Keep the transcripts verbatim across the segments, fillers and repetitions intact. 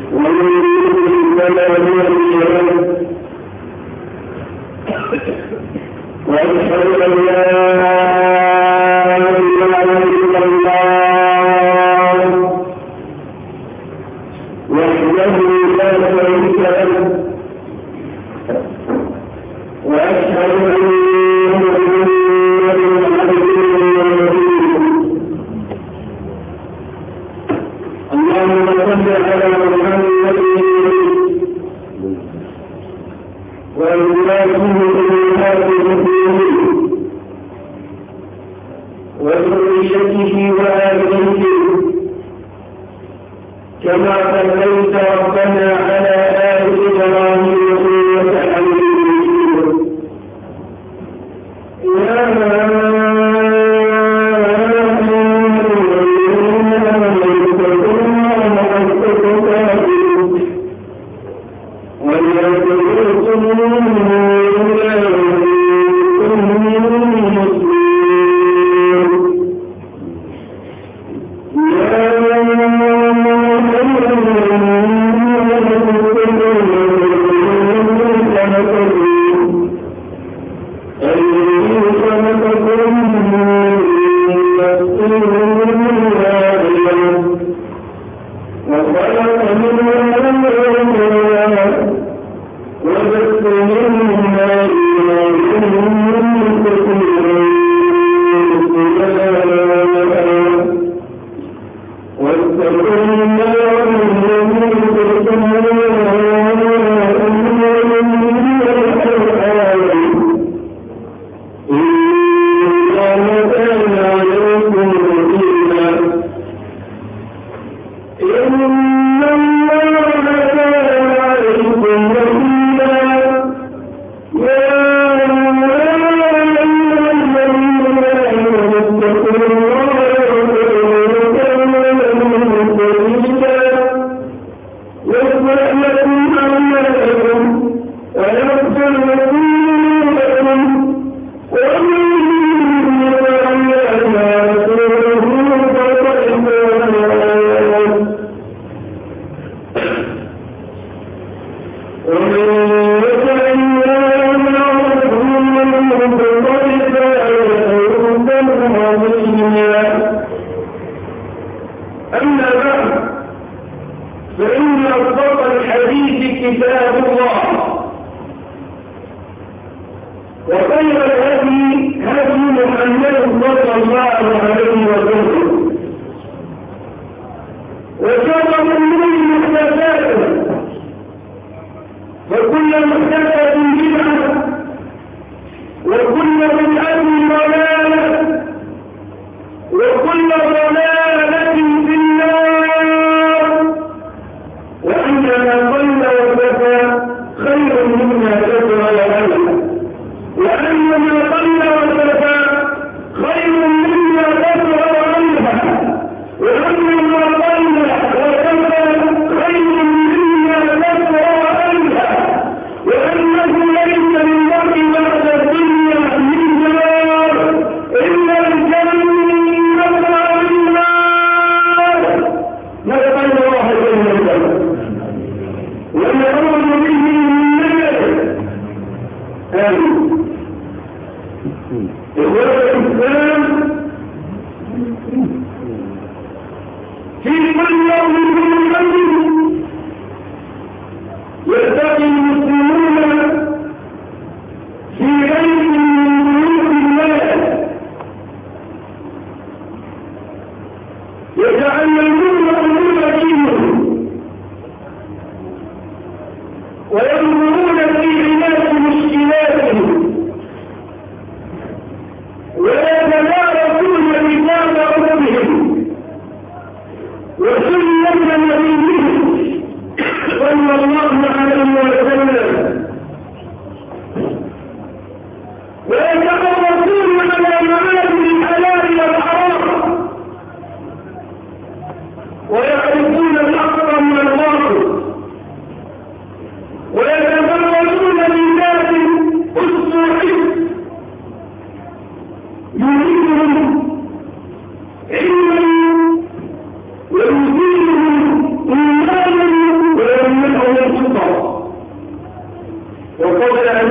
ويتنارى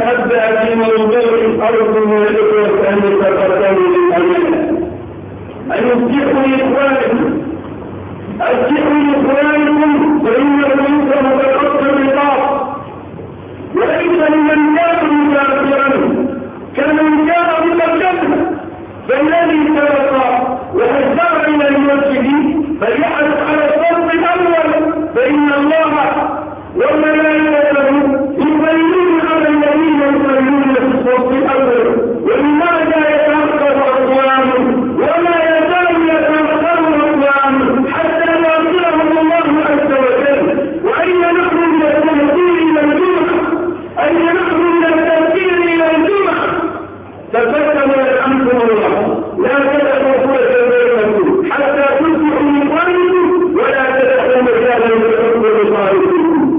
أبدأ في موضوع أرض من الإخوة أن يتقدموا للأمانة أن يصلحوا لإخوانكم أصلحوا لإخوانكم فإن الملوك متقصر الرقاب وليس لمن جاء مسافرا كمن جاء مقدما فالذي سبق وهجر إلى المسجد فليحرص على الصف الأول فإن الله وملائكته يصلون على الذين يصلون في الصف الأول ولماذا يتأخر أقوام ولا يزال يتأخر أقوام حتى يصلهم الله عز وجل وأين نحن من التنزيل إلى الجمعة أين نحن من التنزيل إلى الجمعة تفكروا يرحمكم الله لا تدخلوا بينكم حتى تصبحوا من قلبكم ولا تدخلوا مجالا للحب لصالحكم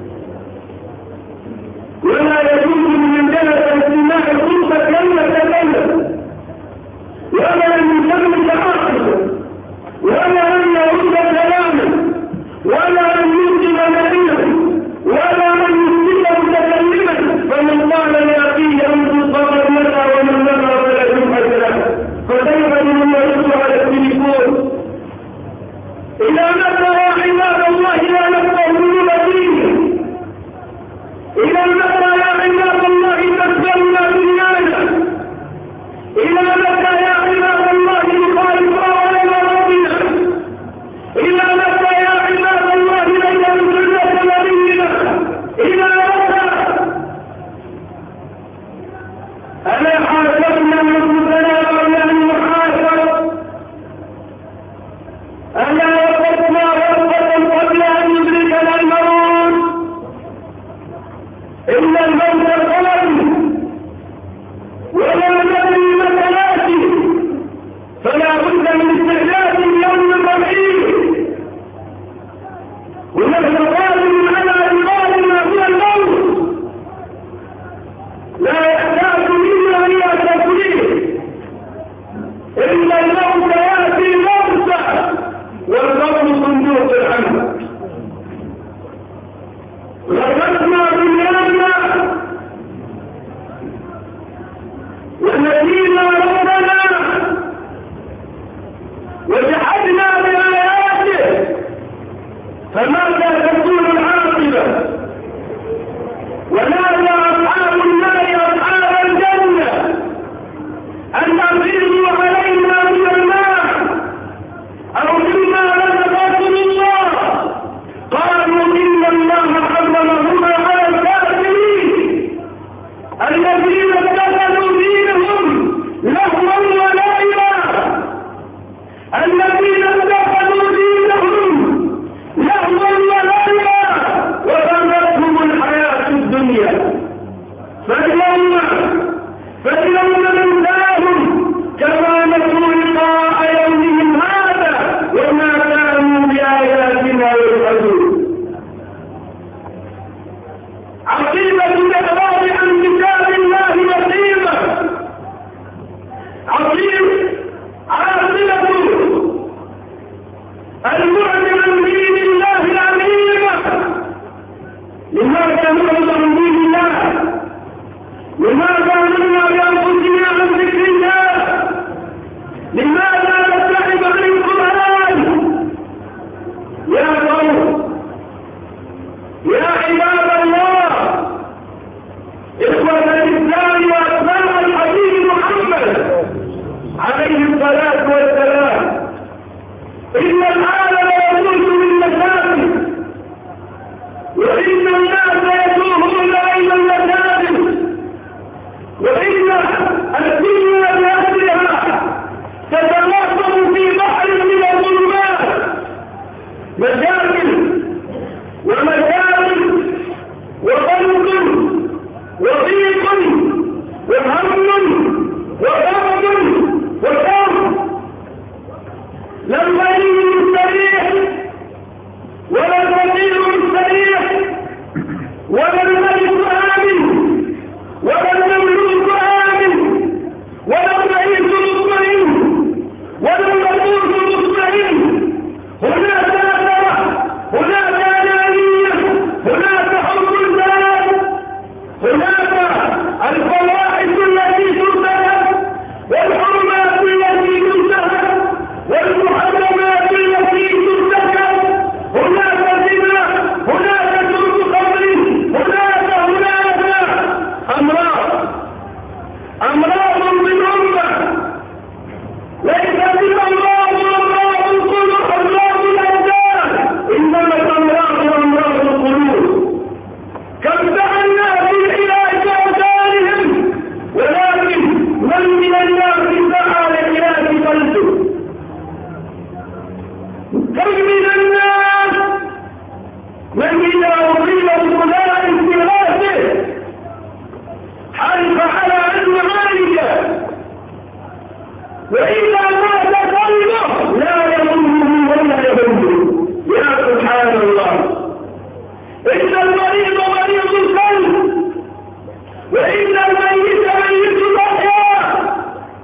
ولا يجوز من جلس استماع الخطبة كلمة كلمة ولا أن يكمل عاقلا ولا أن يرد كلاما ولا أن يسلم نبيا ولا أن يسلم متكلما فمن قال لأخيه أنت صبر لنا ومن لنا فلكم أجرا فكيف من يرد على التليفون إلى متى يا عباد الله لا نفقه من دينه إلى متى يا عباد الله تسلمنا دنيانا إلى متى يا عباد الله نخالف أوامر ربنا إلى متى يا عباد الله نجعل سنة نبينا إلى متى ألا حاسبنا أنفسنا قبل أن نحاسب ألا وقفنا وقفة قبل أن يدركنا الموت إن الموت قلب ولا ندري متى نأتي فلا بد من استعداد اليوم الرحيم ونحن قادم على عبادنا هو الموت لا يحتاج منا إلى تفريط إن الموت يأتي موسى والقبر صندوق العمل غرقنا دنيانا ونسينا ربنا وجحدنا بآياته فماذا تكون العاقبة ونادى أصحاب النار أصحاب الجنة أن أفيضوا علينا من الماء أو مما رزقكم الله قالوا إن الله حرمهما على الكافرين الذين اتخذوا دينهم لهوا ولعبا الذين اتخذوا دينهم لهوا ولعبا وغرتهم الحياة الدنيا فاليوم فاليوم ننساهم كما نسوا لقاء يومهم هذا وما كانوا بآياتنا يجحدون عقيدة الإعراض عن كتاب الله مصيبة عقيدة عاقبة المعلن عن دين الله العظيمة لماذا نعرض عن دين الله لماذا نمنع بأنفسنا عن ذكر الله لماذا نبتعد عن القرآن يا قوم يا عباد الله إخوة الإسلام وأتباع الحبيب محمد عليه الصلاة والسلام إن العالم يموت بالمساجد وإن الناس يتوهون بين المساجد وإن الدنيا بأهلها تتلاقم في بحر من الظلمات مشاكل ومشاكل وضنك وضيق وهم وضغط وكرب لا الغني مستريح ولا الفقير مستريح ولا الملك آمن ولا المملوك آمن ولا الرئيس مطمئن ولا المرؤوس مطمئن هناك أثرة هناك أنانية هناك حب الذات هناك إن المريض مريض القلب، وإن الميت ميت الأحياء.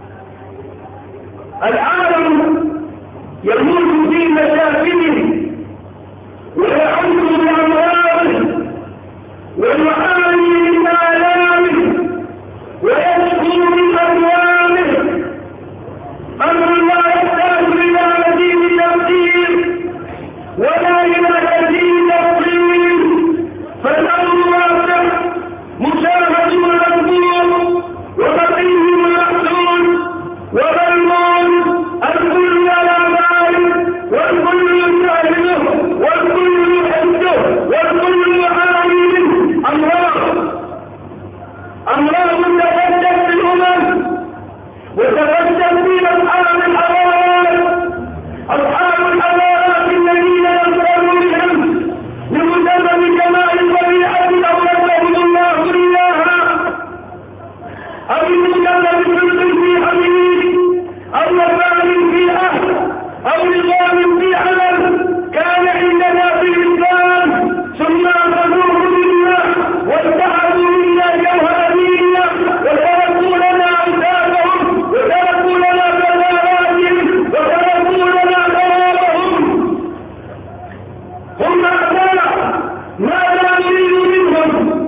العالم يموت في مشاكله ويعود بأمراضه ويعاني من آلامه ويشكو من ألوانه. أمر لا يحتاج إلى مزيد تفسير ولا إلى مزيد تفصيل، فالأمر واضح مشاهد مذكور وبقيه محسون وملموم. الكل على ذلك والكل يشاهده والكل يحسه والكل يعاني منه. أمراض أمراض تفتت في الأمم وتفتت في أصحاب الحضارات، أصحاب الحضارات الذين ينصروا بهم بمسبب جمال الطبيعة أولدهم الله إياها، أو بمسبب صدق في حديث أو وفاء في أهل أو نظام في عمل. كان عندنا في الإسلام ثم أخذوه منا واتخذوا منا جوهر ديننا وتركوا لنا أوساطهم وتركوا لنا كراماتهم وتركوا لنا ثوابهم. هم أعداء ماذا نريد منهم،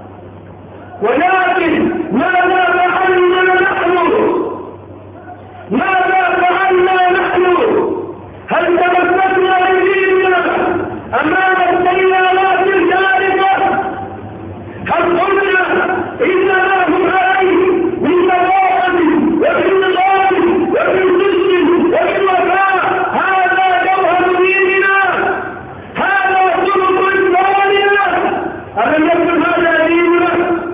ولكن ماذا فعلنا نحن؟ ماذا فعلنا نحن؟ هل تمسكنا بديننا أمام السيارات الجارفة؟ هل قلنا إنما هم عليه من نظافة ومن نظام ومن صدق ومن وفاء؟ هذا جوهر ديننا، هذا خلق إسلامنا. ألم يكن هذا ديننا؟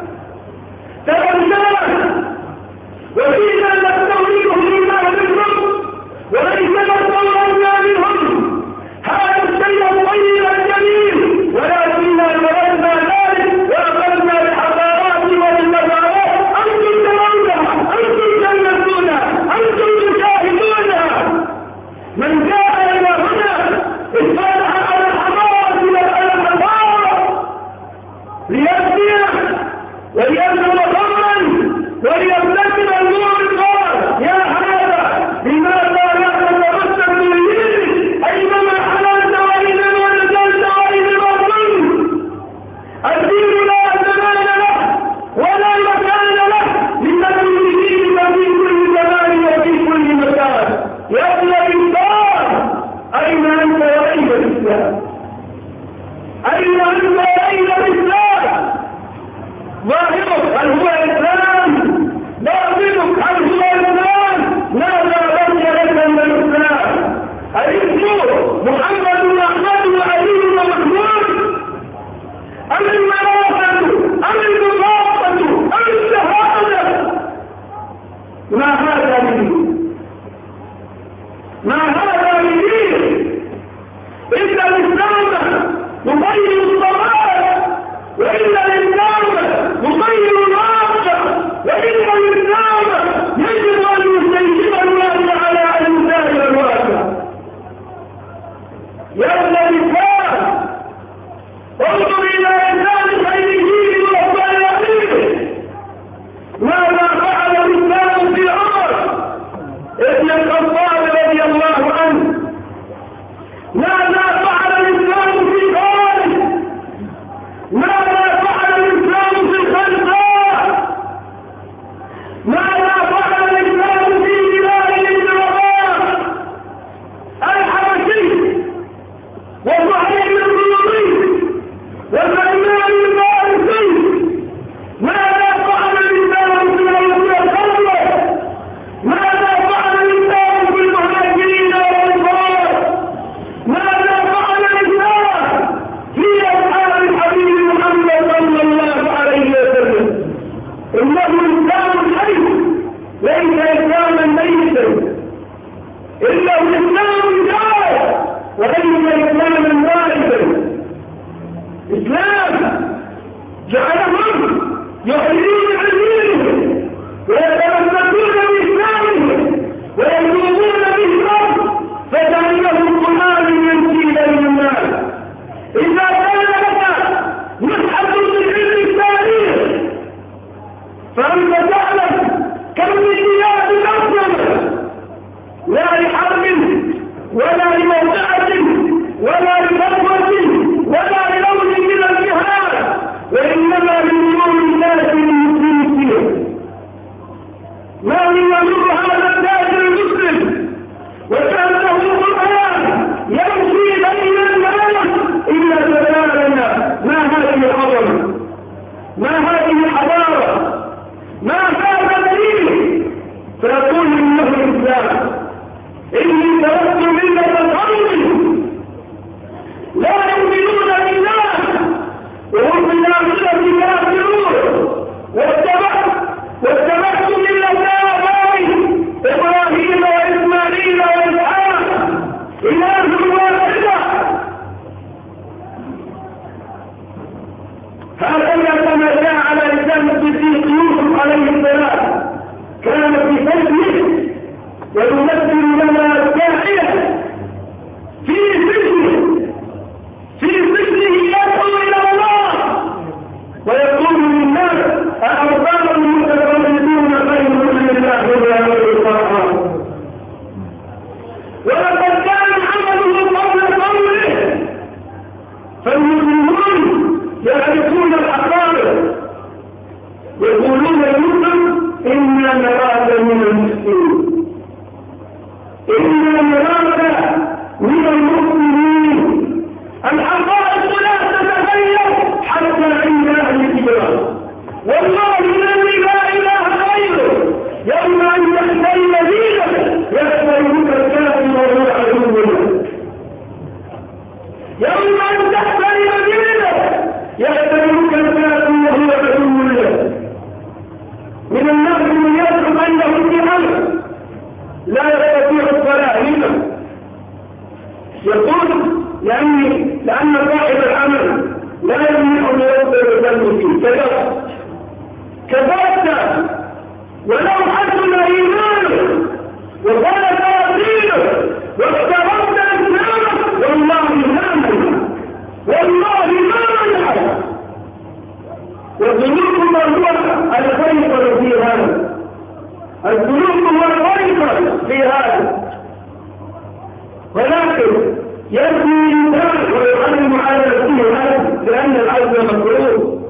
تبناه وفينا نستوليهم من أهل الرب وليس نستولينا منهم. هذا الشيء الطيب الجميل، ولكننا تركنا ذلك وأخذنا بالحضارات والنظارات. أنتم ترونها، أنتم تلمسونها، أنتم تشاهدونها. من جاء إلى هنا اطلع على الحضارة وعلى الحضارة ليبني وليبني خمرا وليبتسم النور النار. يا هذا لماذا لا تتمسك بدينك أينما حللت وأينما نزلت وأينما كنت؟ الدين لا زمان له ولا مكان له، لتكن دينك في كل زمان وفي كل مكان. يا ابن الإنسان أين أنت وأين الإسلام؟ أين أنت وأين الإسلام؟ ظاهرك هل هو الإسلام؟ باطنك هل هو الإسلام؟ ماذا بقي لك من الإسلام؟ الاسم محمد وأحمد وعلي ومحمود، أم المرافة أم المضافة أم الشهادة؟ ما هذا بدين؟ ما هذا بدين؟ إن الإسلام يغير الصلاة، وإن الإسلام يغير الواقع، وإن الإسلام يجب أن يستيقظ الناس على أن يساعد الواقع. يا ابن الإسلام انظر إلى إنسان خيره وصالحه. ماذا فعل الإسلام في عمر ابن الخطاب رضي الله عنه؟ ماذا فعل الإسلام في خالد؟ ماذا فعل الإسلام في الخلفاء؟ ماذا فعل الإسلام في بلاد بن رباح الحبشي وصهيب الرومي وسلمان الفارسي؟ ماذا فعل الإسلام في رسول الله؟ ماذا فعل الإسلام في المهاجرين والأنصار؟ ماذا فعل الإسلام في أصحاب الحبيب محمد صلى الله عليه وسلم؟ إنه إسلام حي ليس إسلاما ميتا، إنه إسلام جاد وليس إسلاما واحدا. إسلام جعلهم يحيون عن دينهم ويتمسكون بإسلامهم ويذوبون به الأرض فكأنهم قمام يمشي بين الناس. إذا كان لك وهم في الآخرة كافرون. واتبعت واتبعت ملة آبائي إبراهيم وإسماعيل وإسحاق إله واحدة. هكذا كما جاء على لسان الصديق يوسف عليه السلام، كان في سجنه ويمثل لنا الداعية في سجنه في سجنه يدعو إلى الله ويقول للناس أأرباب المتفردون خير من الله ولا القرآن. ولقد كان عمله قبل قوله، فالمسلمون يعرفون الحقائق يقولون يوسف إنا نراك من المسلمين، إنا نراك من المسلمين. الحقائق لا تتغير حتى عند أهل الكتاب، والله الذي لا إله غيره يوم أن تحتل دينك يحتلك الكافر وهو عدو لك، يوم أن تحتل دينك يحتلك الكافر وهو عدو لك. من الناس من يزعم أنه في أمر لا يستطيع الصلاة لما يقول لأن لأن صاحب العمل لا يمنع أن يوصل الذنب فيه. كذبت كذبت ولو حسن إيمانه وغلب يقينه واقتربت إسلامك والله ما منع والله ما منع. والذنوب هو الفيصل في هذا، الذنوب هو الفيصل في هذا. ولكن يبني الإنسان ويعلم على نفسه هذا لأن العزم مكروه،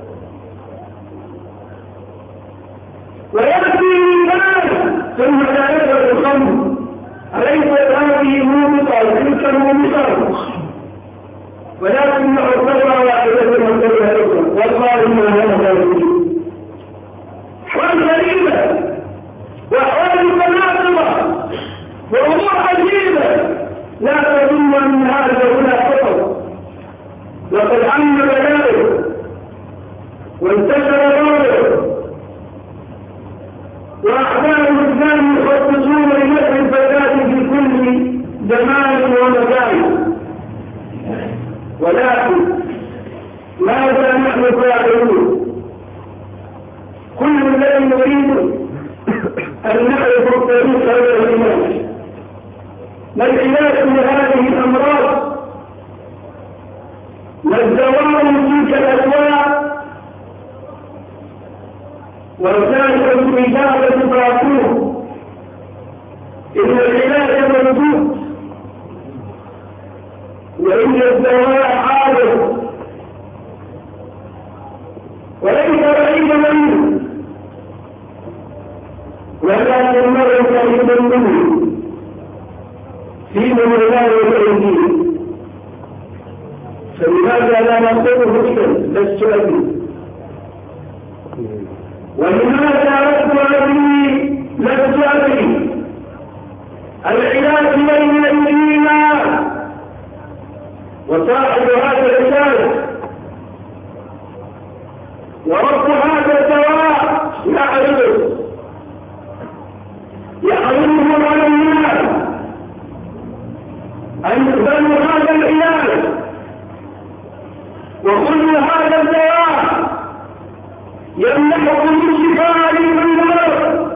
ويبني الإنسان ثم لا يدرك الخمر أليست هذه موبقة تلك موبقة، ولكن الصبر واحدة من كلها أخرى والله ما هذا الدين. أحوال غريبة وأحوال متناقضة وأمور عجيبة لا تظن أن هذا ولا خطر. لقد عم بلاده وانتشر ضرره وأحوال الإسلام يخصصون لنفع الفساد في كل زمان ومكان. ولكن ماذا نحن فاعلون؟ كل الذي نريد أن نعرف الطريق إلى الإيمان. ما العلاج لهذه الأمراض؟ ما الدواء تلك الأدواء؟ وذلك الإجابة باطوه. إن العلاج موجود وإن الدواء عارض وليس بعيدا منه، ولكن مرة قريبا منه في من الله والأيدين. فلماذا لا نقوله إذا لست أبي؟ ولماذا أردت أبي لست أبي؟ العلاج بين أيدينا، وصاحب هذا العلاج ورب هذا الدواء يعرضه يعرضه على الناس أن يقبلوا هذا العلاج وكل هذا الدواء يمنحكم الشفاء لكل مرض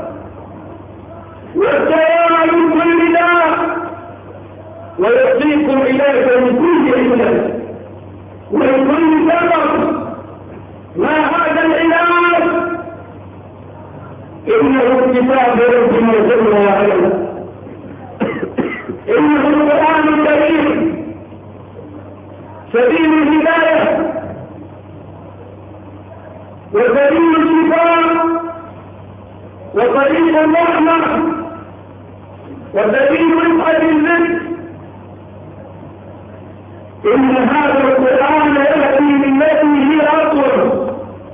والدواء من كل داء ويعطيكم علاجا من كل علة ومن كل سبب. ما هذا العلاج؟ إنه كتاب ربنا جل وعلا، إنه القرآن الكريم سبيل الهداية وسبيل الشفاء وطريق الرحمة وسبيل رفعة الرزق. إن هذا القرآن يأتي للتي هي أقوى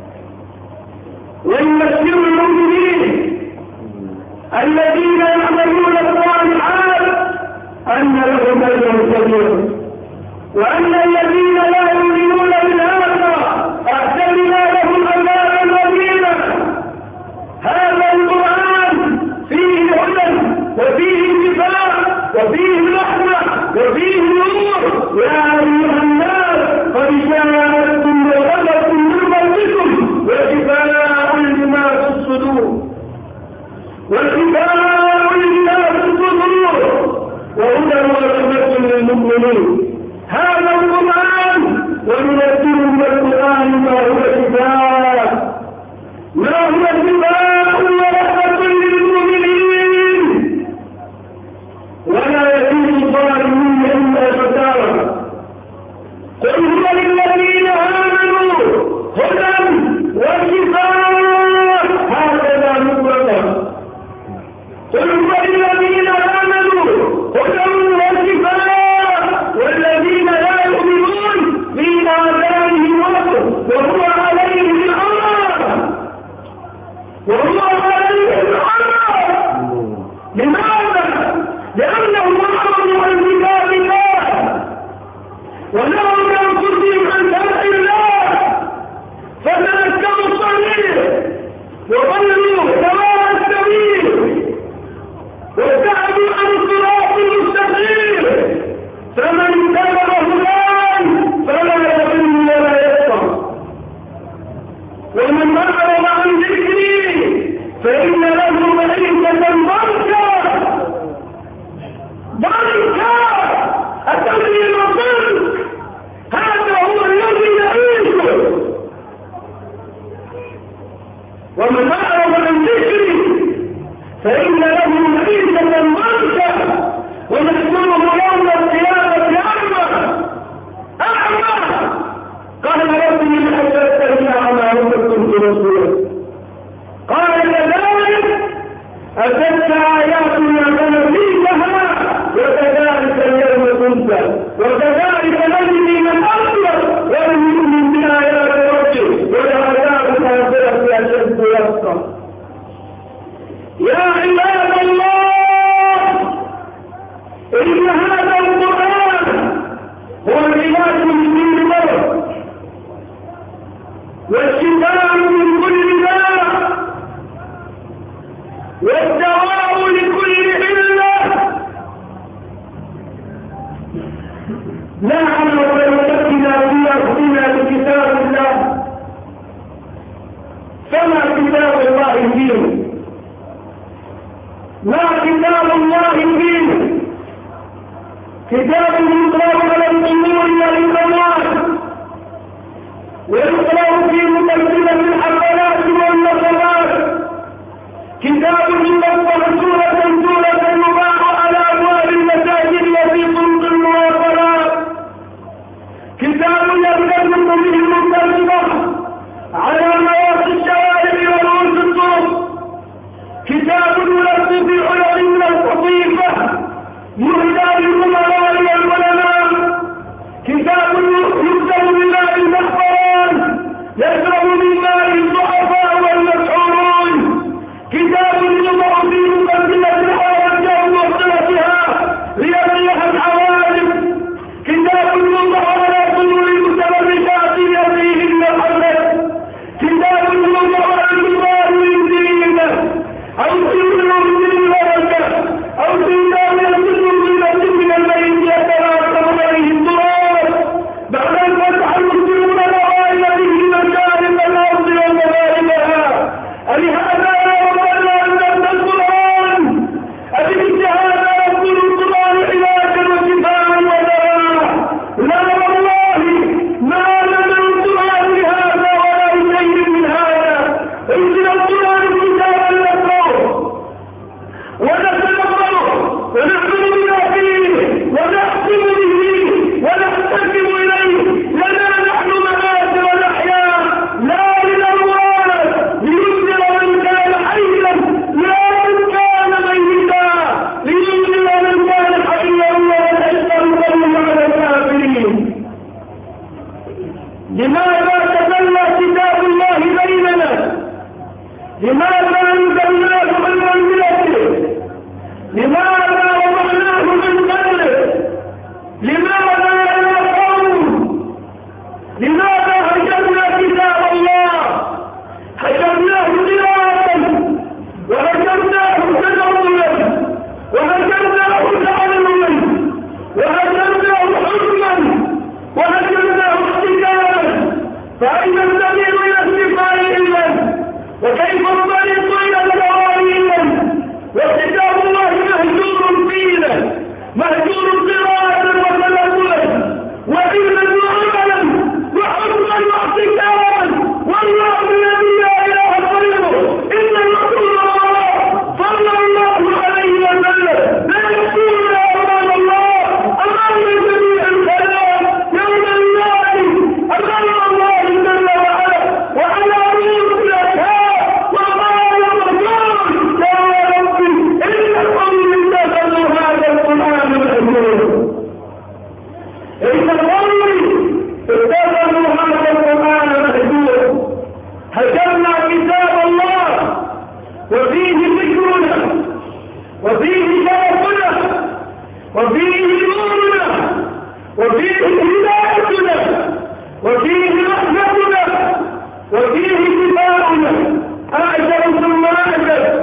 ويبشر المؤمنين الذين يعملون الصالحات أن لهم أجرا كبيرا، وأن الذين لا يؤمنون بالآخرة القرآن ما هو شفاء ما هو شفاء ورحمة للمؤمنين ولا يزيد الظالمين إلا خسارا. قل هو للذين آمنوا هدى وشفاء هكذا مطلقا. قل هو للذين آمنوا هدى وشفاء والذين لا يؤمنون في آذانهم وقر وهو عليهم العمى وهو عليهم العمى. لماذا؟ لأنهم أعرضوا عن كتاب الله ونهوا بأنفسهم عن شرع الله فتنكروا الصغير وضلوا سواء السبيل وابتعدوا عن الصراط المستقيم. فمن اتبع هداي فلا يضل ولا يشقى ومن أعرض عن ذكري فإن له معيشة ضنكا ضنكا. التدري الضنك هذا هو الذي يعيشه. ومن أعرض عن ذكري فإن له معيشة ضنكا ونحشره يوم القيامة أعمى أعمى. قال ربي من أجلته أعمى وكنت رسولا. قال كذلك أتتك آياتنا فنسيتها وكذلك اليوم تنسى وكذلك نجزي من أصلح ولم يؤمن بآيات ربه ولعذاب الآخرة أشد وأبقى. يا عباد الله إن هذا القرآن هو العلاج من كل مرض والشفاء من كل داء والدواء لكل علة. نحن ونتقنا في أرضنا بكتاب الله فما كتاب الله فيه ما كتاب الله فيه كتاب يقرأ على الأمور والإمامات ويقرأ في مقدمة الحفلات والنصرات. كتاب يفتح سورة سورة يباح على أبواب المساجد التي تنقل المواصلات. كتاب يرتكب به المنتصرة على نواصي الشوارع ورؤوس الطرق. كتاب يلف في علم من القطيفة يهدى للأمراء والعلماء. كتاب يكتب بماء المحفران يشرب من ماء الضعفاء والمسحورون. كتاب يضع في مقدمة الحوادث ومعطلتها ليريح الحوادث. كتاب يوضع على صدور المتبركات ليريهن الحدث. كتاب يوضع على الكبار والمسلمين أو سيروا من البركة أو سيروا يسروا بنفس من الميت يتراكم عليه التراب. بعد أن فتح المسلمون الأوائل به مشارق الأرض ومغاربها. ألهذا يا ربنا أنزلت القرآن أباجتهاد يقول القرآن علاجا وشفاء ودواء. لا والله ما لنا القرآن لهذا ولا شيء من هذا. انزل القرآن كتابا نقرأه ونتدبره ونحكم بما فيه ونحكم به ونحتكم إليه. لنا نحن مآت ونحيا لا للأموات لينذر من كان حيا لا من كان ميتا لينذر من كان حيا ويحق القول على الكافرين. لماذا تجلى كتاب الله بيننا؟ لماذا أنزلناه من منزلته؟ لماذا وضعناه من قبله؟ لماذا يا قوم؟ لماذا هجرنا كتاب الله؟ هجرناه قراءة وهجرناه تدبرا وهجرناه تعلما وهجرناه حكما وهجرناه احتكاما. فأين السبيل إلى الشفاء إلا وكيف الطريق إلى الدواء إلا وكتاب الله مهجور فينا مهجور قراءة وتدبرا وعلما وعملا وحكما واحتكاما. وفيه نورنا وفيه هدايتنا وفيه رحمتنا وفيه شفاؤنا. أعجب ثم أعجب،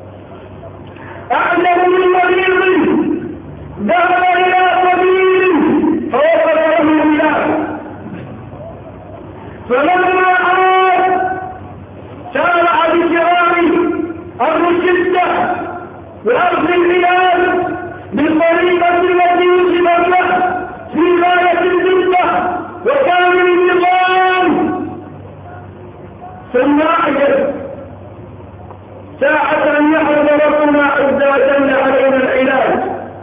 أعجب من مريض ذهب إلى طبيب فوصف له العلاج، فلما عاد شارع بشرائه الرشدة بأخذ العلاج بالطريقة التي وجبت له في غاية الدقة وكامل النظام. ثم أعجب ساعة أن يحرم ربنا عز وجل علينا العلاج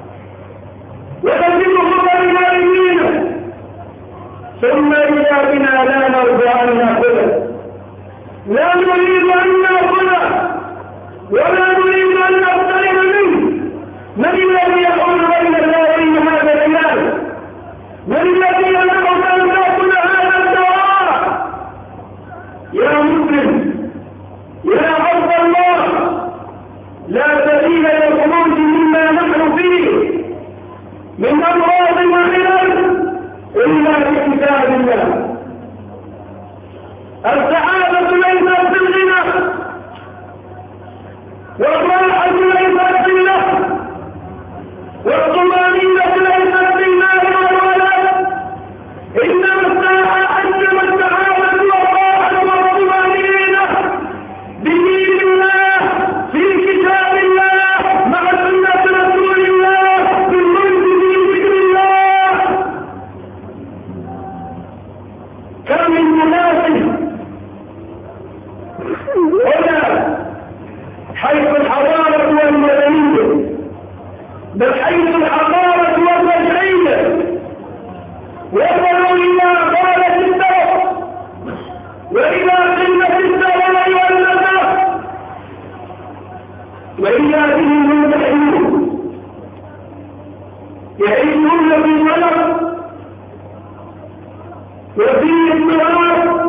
ونجده بين أيدينا، ثم إذا بنا لا نرضى أن نأخذه، لا نريد أن نأخذه ولا نريد أن نقترب منه. من الذي يحول بيننا وبين هذا العلاج؟ من الذي يمنعك أن تأخذ هذا الدواء؟ يا مسلم، يا عبد الله، لا سبيل للخروج مما نحن فيه من أمراض وعلاج إلا بكتاب الله. السعادة ليست في الغنى والراحة ليست في النفس والطمأنينة ليست في المال والولد، إنما الساعة أنما السعادة والراحة والطمأنينة بدين الله في كتاب الله مع سنة رسول الله بالمنزل من ذكر الله. كم من مناسب هنا حيث الحضارة والمدنية، بل حيث الحضارة والرجعية وصلوا إلى غاية الدرس وإلى قمة الثراء والنزاهة، وإلى بهم المنتحرون يعيشون في ملك وفي اضطراب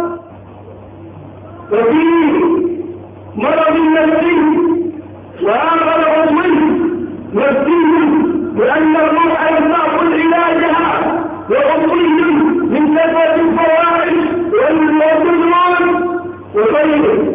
وفي مرض نفسي وآخر عضوي نفسي، لأن الروح يمنع علاجها وعضوي من كثرة الفواحش والظلم وغيره،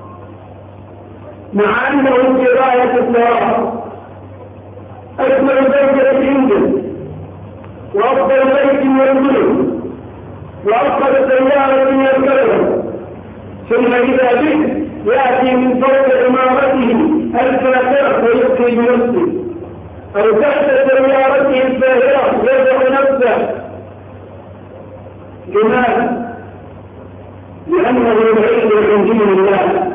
مع أنه في غاية الثراء. أجمل زوجة عنده وأفضل بيت ينزله وأفضل سيارة يركبها، ثم إذا به يأتي من فوق عمارته الفاخرة ويبكي بنفسه، أو تحت سيارته الفاخرة يدع نفسه. لماذا؟ لأنه بعيد عن دين الله،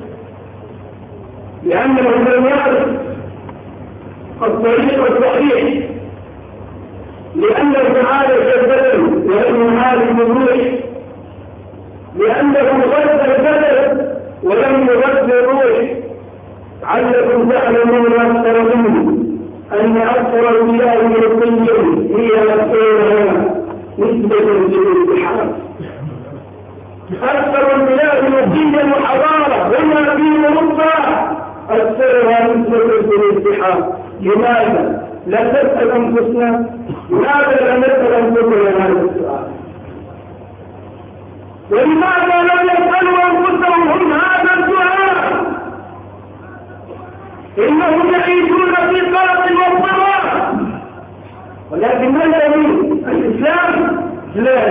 لأنه لم يعرف الطريق الصحيح، لأنه عارف البدن ولم يعرف الروح، لأنه غذى البدن ولم يغذى الروح. علكم تعلمون أكثر منه أن أكثر البلاد الوطنية هي أكثرها نسبة للاتحاد. أكثر البلاد الوطنية وحضارة وما في أوروبا أكثرها نسبة للاتحاد. لماذا؟ لا نسأل أنفسنا، لماذا لا نسأل أنفسنا هذا السؤال؟ ولماذا لم يسألوا أنفسهم هم هذا السؤال؟ إنهم يعيشون في قلق واضطراب، ولكن ما الذي الإسلام لا،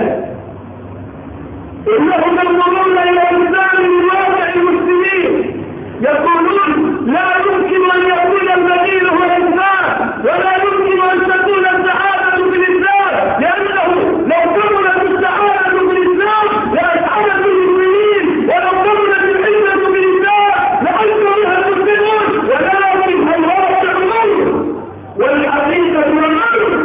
إنهم ينظرون إلى الإسلام من واقع المسلمين، يقولون لا يمكن أن يكون البديل هو الإسلام، ولا يمكن أن تكون السعادة بالإسلام، لأنه لو كانت السعادة بالإسلام لأسعدت المسلمين، ولو كانت العزة بالإسلام لعز بها المسلمون، ولكن الواقع غير والحقيقة غير.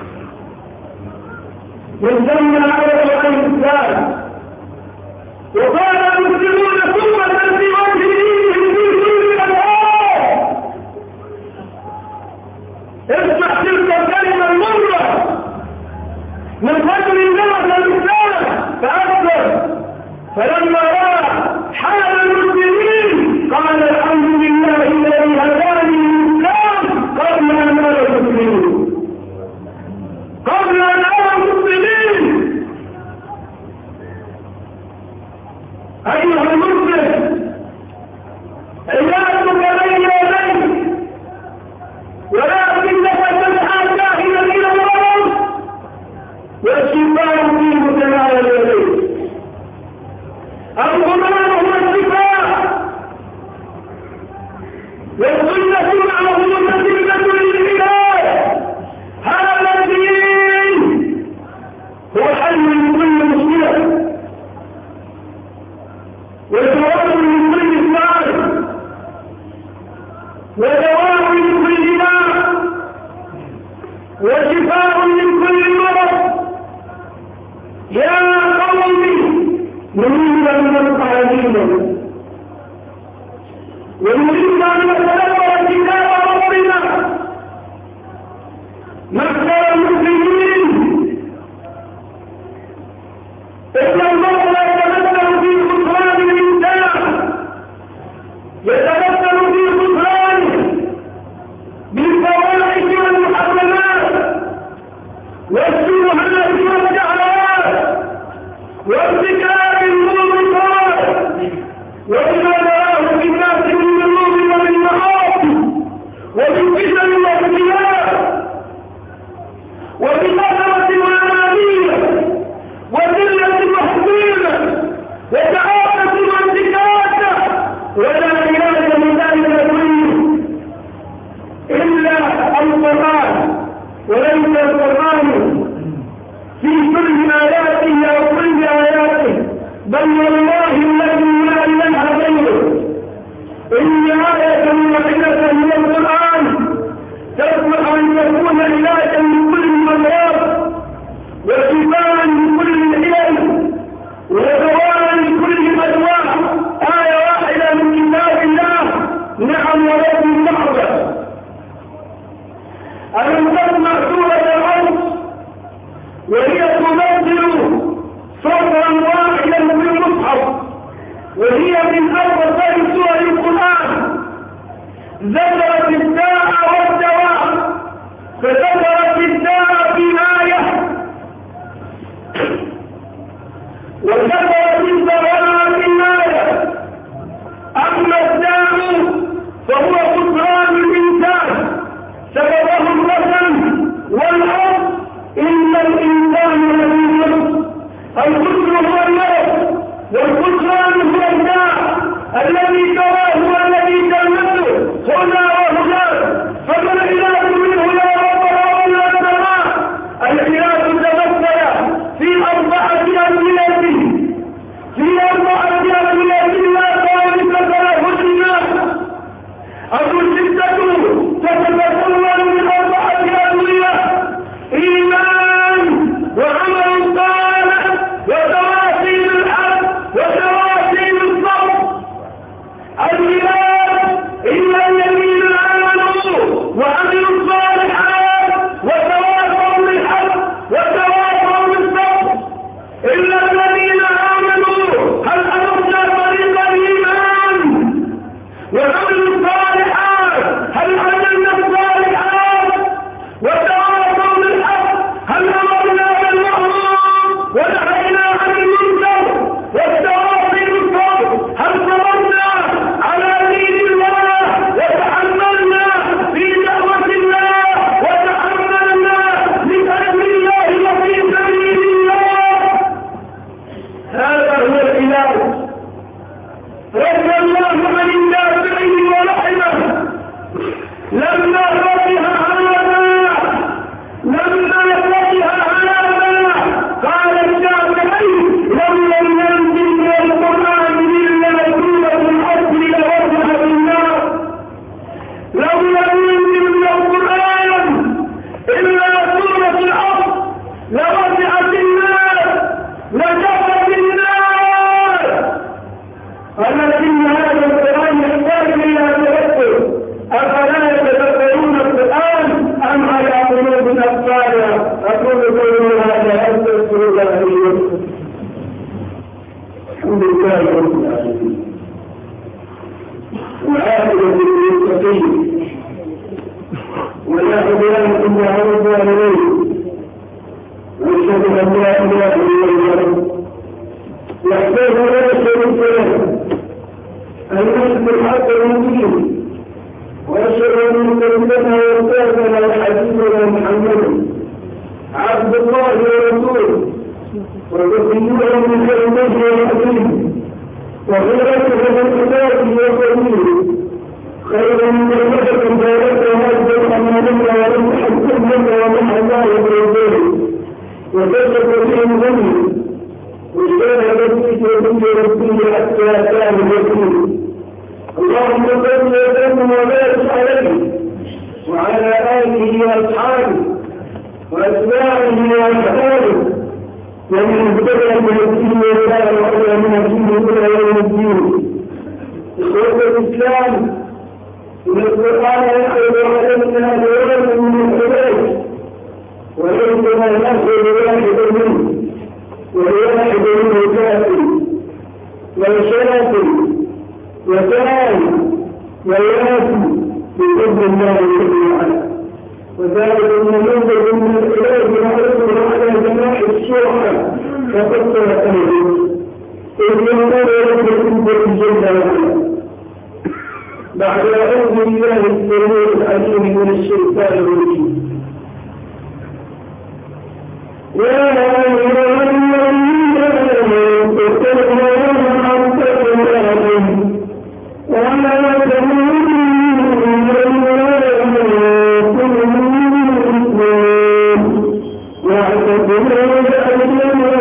من ثم عرف عن الإسلام وقال المسلمون ثم في وجه دينهم في كل الأوقات. اسمع تلك الكلمة المرة من رجل نبذ الإسلام فأكبر، فلما رأى حال المسلمين قال الحمد لله الذي هداني للإسلام قبل أن أرى المسلمين. أيها المسلم علاجك بين يديك، ولكنك تسعى داخلا إلى المرض والشفاء في متناول يديك. القرآن هو الشفاء، والسنة معه متسلة للعلاج. هذا الدين هو حل لكل مشكلة وجواب لكل سؤال ودواء لكل داء وشفاء من كل مرض. يا قومي نريد أن نبقى دينا ونريد أن نتدبر كتاب ربنا مكتب المسلمين. إن الله لا يتمثل في خسران الإنسان، يتمثل في خسرانه بالفواحش والمحرمات والشبهات والشهوات وارتكاب الموبقات وبما رآه في الناس من الذنوب والمعاصي وبالفتن والاختلاف وبكثرة الأنانية وذلة المحزونة وسعادة وانتكاسة، ولا علاج من ذلك كله إلا القرآن. وليس القرآن في كل آياته أو كل آياته، بل والله الذي لا إله غيره إن آية واحدة من القرآن تصلح أن تكون علاجا لكل الأمراض وشفاء لكل العلل ودواء لكل مدواء. آية واحدة من كتاب الله، نعم ولكن صعبة. ألم تسمع سورة الأنس وهي تمثل صدرا واحدا في المصحف، وهي من أفضل سور القرآن. ذكرت الداء والدواء، فذكرت الداء في آية وذكرت الدواء في آية. أما الداء فهو خسران الإنسان سببه الوثن والأرض. إن الإنسان لفي خسر، الخسر هو المرض والخسران هو الداء الذي تراه والذي تلمسه هنا وهناك. فما العلاج منه يا رب ولا السماء؟ العلاج تمثل في أربعة أمثلة في أربعة أمثلة لا ثالث له الناس. أقول ستة تتكون من أربعة أمثلة: إيمان وعمل صالح وتواصيل الحق وتواصيل الصبر. العلاج إلا الذين آمنوا وعملوا الصالحات وتواصوا بالحق وتواصوا بالصبر. إلا الذين آمنوا، هل أردنا طريق الإيمان وعملوا الصالحات؟ هل عملنا الصالحات وتواصوا بالحق؟ هل أمرنا بالمعروف ونهينا عن المنكر والتواصي بالصبر؟ هل صبرنا على دين الله وتحملنا في دعوة الله وتحملنا لكلام الله وفي سبيل الله؟ هذا هو العلاج. رضي الله عن النافعين ورحمه لما رضيها هذا لما رضيها هذا قال الشافعي: لم ينزل من القرآن إلا سورة الحج لوضعها بالنار. لو لم ينزل من القرآن إلا سورة الحج لوضعت النار لجفت النار. ولكن هذا القرآن يحتاج إلى تدبر. أفلا يتدبرون القرآن أم على قلوب أقفالها؟ أقول قولي هذا أستغفر الله لي ولكم. الحمد لله رب العالمين والعاقبة للمتقين ولا عدوان إلا على الظالمين. وأشهد أن لا إله إلا الله وحده لا شريك السلام المسجد الحق المبين وأشهد أن سيدنا وأستاذنا وحبيبنا محمد عبد الله ورسوله وتسليمه من كلمته الحكيم وخيرته من كتابه وسبيله خير من كلمة بارك هذا أمامنا ولم تحكم لنا ومن الله برسوله وكشف به الغني واجتهد به في ربه حتى كان اليقين اللهم صل وسلم وبارك عليه وعلى آله وأصحابه وأتباعه وأصحابه ومن اهتدى بهديه وسار وأولى من الدين إلى يوم الدين. إخوة الإسلام إن القرآن يحفظ علينا دورا من الحجاج وليس ما يحفظ واحد منه والواحد منه كافر وشافي وثاني وياتي بإذن الله جل وعلا وذلك النموذج من العلاج نعرفه على جناح الشرطة فقد تأتيه إذ ينظر لكم جل وعلا بعد أعوذ بالله السميع العليم من الشيطان الرجيم. يا أيها الذين آمنوا اتقوا الله حق تقاته ولا تموتن إلا وأنتم مسلمون واعتصموا بحبل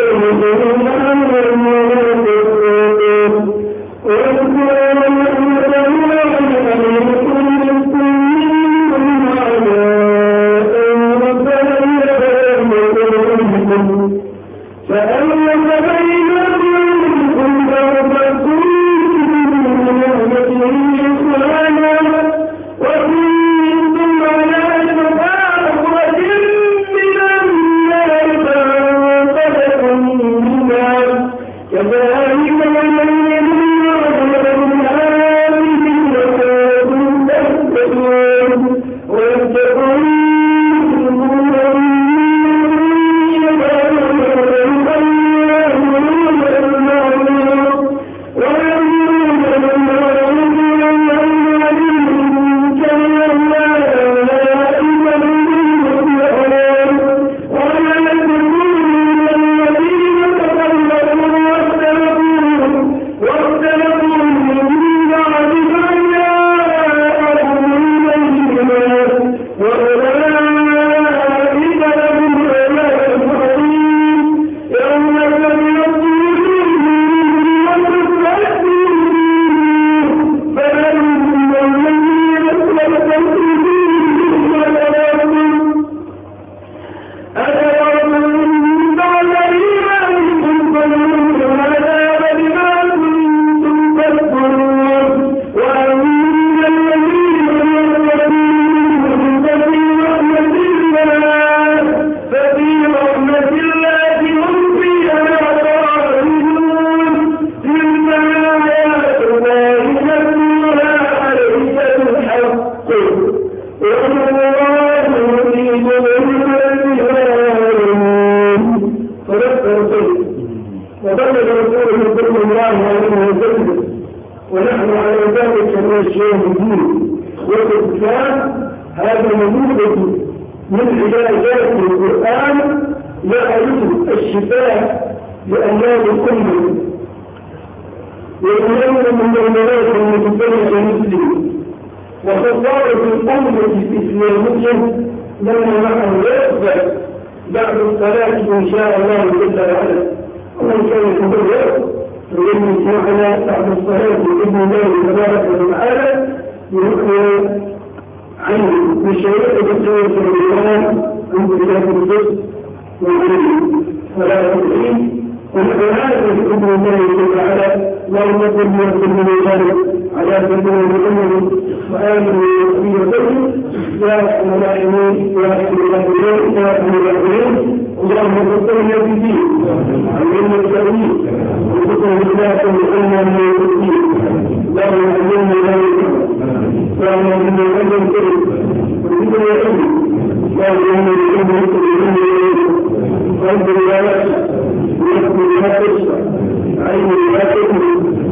الحمد لله ونحن بها تشفى عين لا تكمل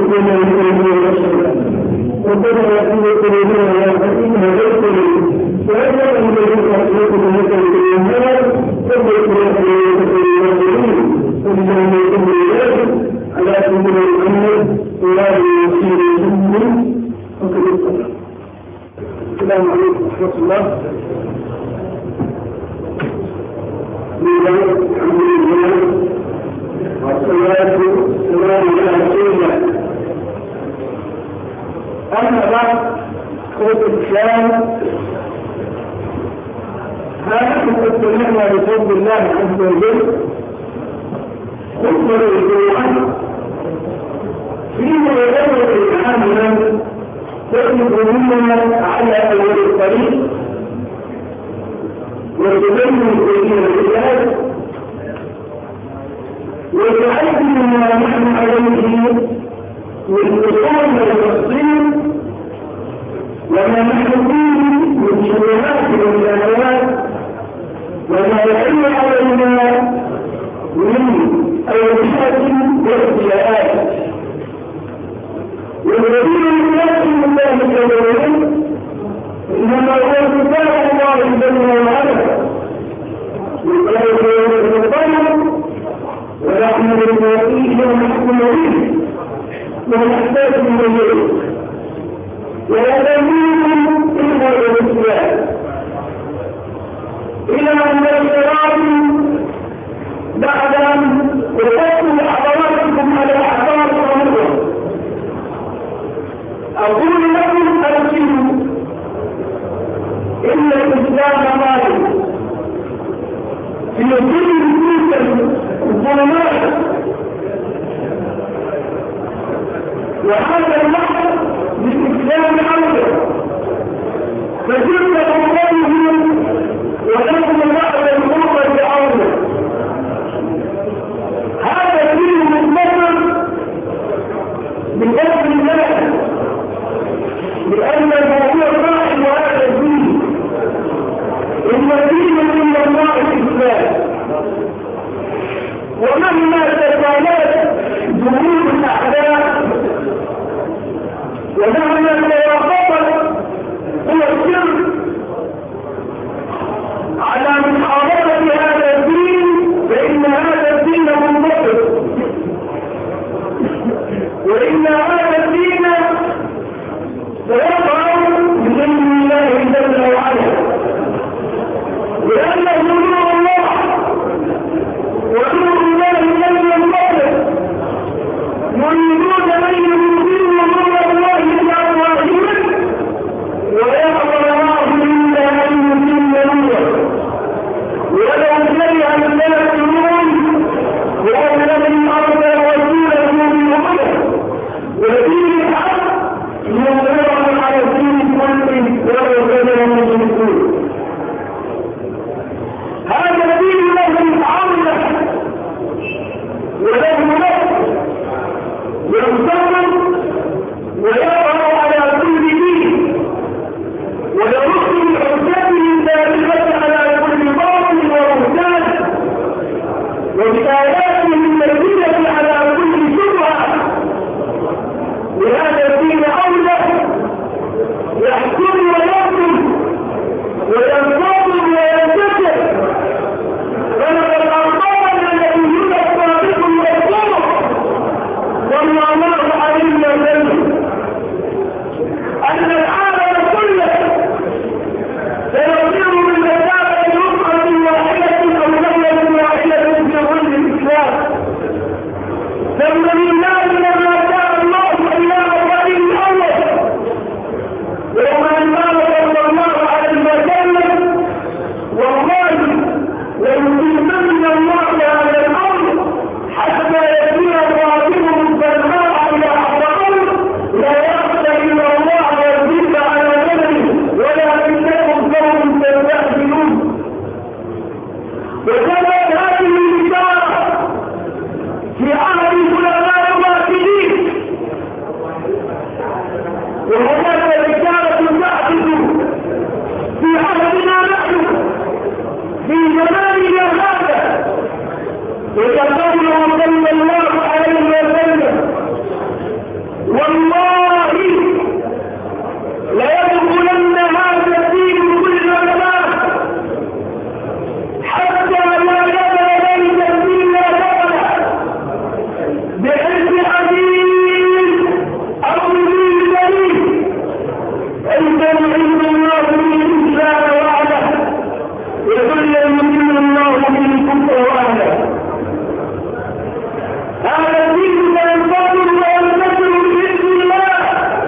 قلوبنا وقلوبنا رشدا ربنا يقول قلوبنا يا حكيم هديتني وأجعل الذين أخلقوا لك الكلمات وبيت الرحمن اللهم صل على سيدنا محمد وعلى سيدنا محمد وصلى السلام عليكم ورحمة الله. الحمد لله والصلاة والسلام على رسول الله. أما بعد قوة الإسلام هذا قد سمعنا بفضل الله عز وجل خطبة الجمعة فيما يدور عاملا تأخذ على أول الطريق وتبين الدين العباد وتعلم ما نحن عليه من اصول والتفصيل وما نحن فيه من شبهات والمناوات وما يحل علينا من أوجهات وابتلاءات والذين يؤمنون الله تعالى إنما هو كتاب الله جل وعلا ونحن بالموئيه ونحكم به ونحتاج إليه ولا منهم إلا الإسلام إلى أن الصراط بعد أن تفصل حضراتكم على أحباب الأمور أقول لكم أرسلوا إن الإسلام مالك في كل تلك الظلمات وهذا اللحظة للإسلام عودة فجرد أولادهم ولكم بعد الخطة عودة هذا دين مطلقا بفضل الله لأن الموضوع صاحب هذا الدين إن الدين إلا الله الإسلام ومهما تزالت جهود الأعداء ومهما توافقت هو السر على محاربة هذا الدين فإن هذا الدين منتصر وإن هذا الدين سيقع بإذن الله جل وعلا لأنه نور الله ونور الله لم ينتصر يريدون أن يبطلوا نور الله بأفواههم ويأبى الله إلا أن يتم نوره ولو كره الكافرون وهو الذي أرسل رسوله بالهدى ودين الحق ليظهره على الدين كله ولو كره المشركون. هذا الدين له عرض وله نصر ينتصر ويظهر على كل دين ويرد بحجته الدالة على كل باطل ومهتاد وبآياته الدليلة على كل شبهة. لهذا الدين أولى يحكم ويحكم وينتصر وينتصر ولقد أخبرنا النبيون الصادق المصدوق صلى الله عليه وسلم والله لا يدخلن هذا الدين كل مكان حتى لا يدخل ذلك الدين لا دخل بعلم حديث او بدين دليل عندما عند الله من الاسلام وعده يدل يمكن الله من الكفر وعده. هذا الدين سينتصر وينتصر باذن الله.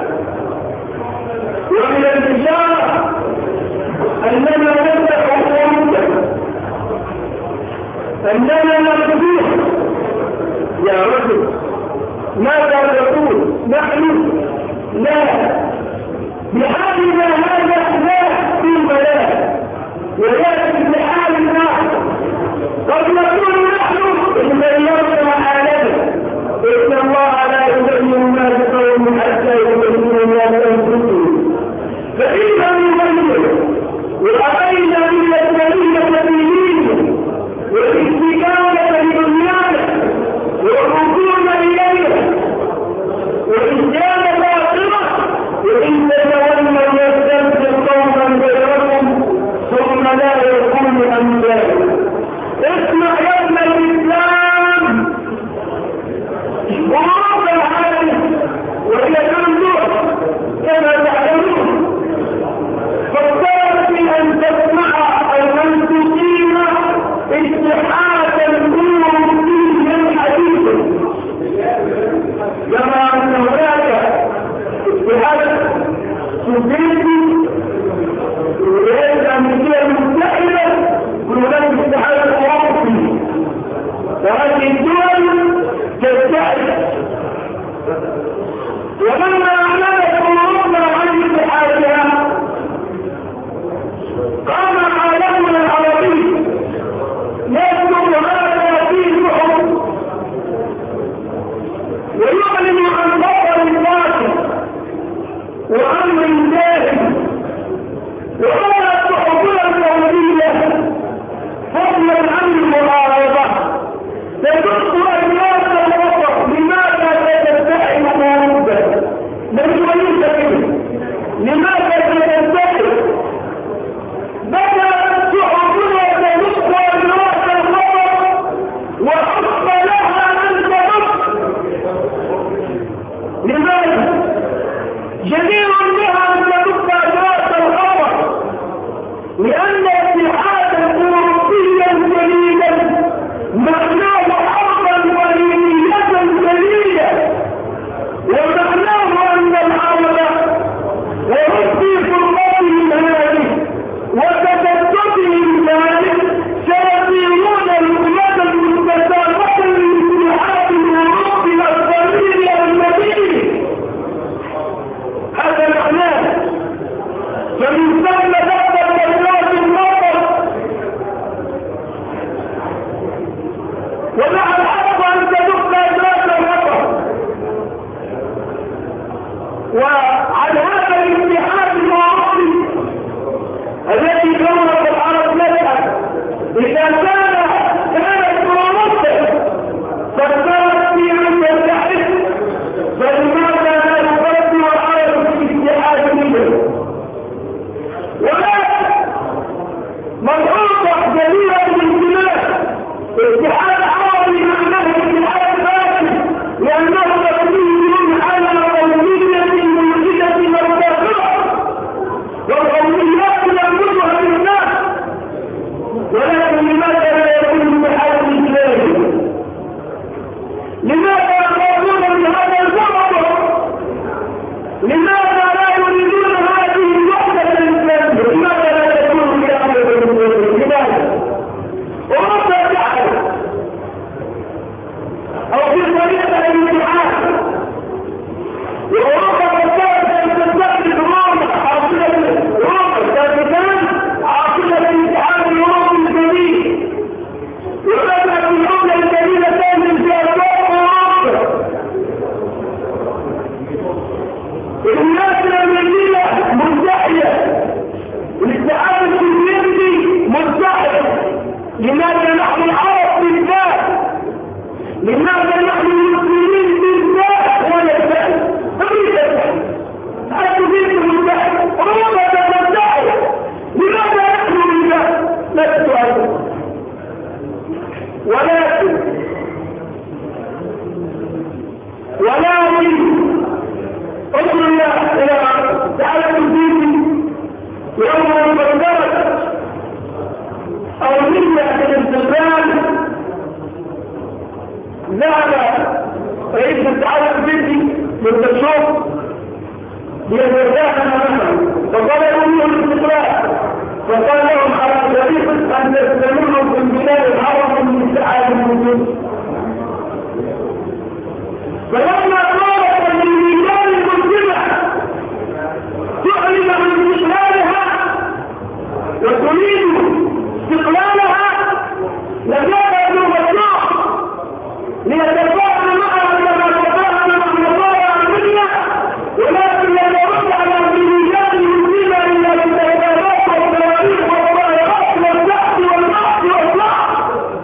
ومن البشاره اننا نفتح قلوبنا اننا نفتح. يا رجل ماذا تقول؟ نحن لا بحالنا هذا لا في بلاء ولكن بحالنا قد نكون نحن إن غيرنا حالنا. إن الله لا يغير ما بقوم حتى يغيروا ما بأنفسهم. فإذا نغير ورأينا من السبيل سبيلين والاستكانة لدنيانا والركون إليها والإسلام باطلة وإن تولوا يستبدل قوما غيركم ثم لا يكون أمثالكم. اسمع يا ابن الإسلام وعرض الحدث وهي تنظر كما تعلمون فاضطرت أن تسمع أو أن تقيم اتحاد الأمور فيه الحديث كما أن هناك اتحاد سوفيتي وليس أمريكية متحدة وهناك اتحاد أوروبي وهذه الدول تتحد. ولما أعلنت أوروبا عن اتحادها قام عالمنا العربي يكتب هذا فيه حكم ويعلن عن بطل الباطل وأمر الجاهل وقالت الحكومة السعودية فضلا عن المعارضة تدق أجناس الوطن. لماذا تتبعي أوروبا؟ من وليس كده لماذا تتبعي؟ بدأت الحكومة تدق أجناس الوطن وحق لها أن تدق. لماذا؟ جدير بها أن تدق أجناس الوطن لأن اتحادا أوروبيا جديدا معناه حربا ولينية جديدة ومعناه أن العرب وربي فرقتهم هذه وتفتتهم ذلك سيصيرون الأمة المتسابقة للاتحاد الأوروبي الصغير المديني. هذا معناه. فمن ثم تقبل كلمات المطر ومع الحق أن تدق أجراس المطر. وعن هذا الاتحاد الأوروبي الذي كونت العرب نشأت إذا كان كانت أوروبا فكانت في أن تتحد فلماذا لا يفكر العرب في الاتحاد منه؟ ولكن ملحوظة جميلة بالانتباه اتحاد عربي معناه اتحاد فاسد لأنه يقوم على قومية موجودة مرتفعة والقوميات ينبذها للناس. ولكن لماذا لا يكون اتحاد إسلامي؟ لماذا يقولون بهذا الزمن؟ لماذا لا يريدون هذه الوحدة الإسلامية؟ لماذا لا تكون في أمر المسلمين؟ لماذا؟ أوروبا تعرف أو في طريقة الاتحاد وأوروبا كانت أن تستقبل روما عاصمة روما كانت عاصمة الاتحاد الأوروبي الجديد وبدأت العملة الجديدة تنزل في أسواق أوروبا. الناس الأمريكية منتحية الاتحاد السوفيتي منتحر. لماذا نحن العرب بالذات؟ لماذا نحن المسلمين بالذات؟ ولا الذات ذهب رئيس الاتحاد الافريقي للتشوف بيترداها امامه فقال لهم الاستقلال فقال لهم على طريقه ان تستمروا في البلاد العرب من الاتحاد الموجود. فلما قالت البلاد المسلمه تعلن عن استقلالها وتريد استقلالها لجاء ابن مطلوع ليتفاعل معها كما تفاعل مع مطلوع الدنيا، ولكن لا يرد على الرجال المسلمه الا بالتهديدات والصواريخ والطائرات والبحث والبحث والبحث.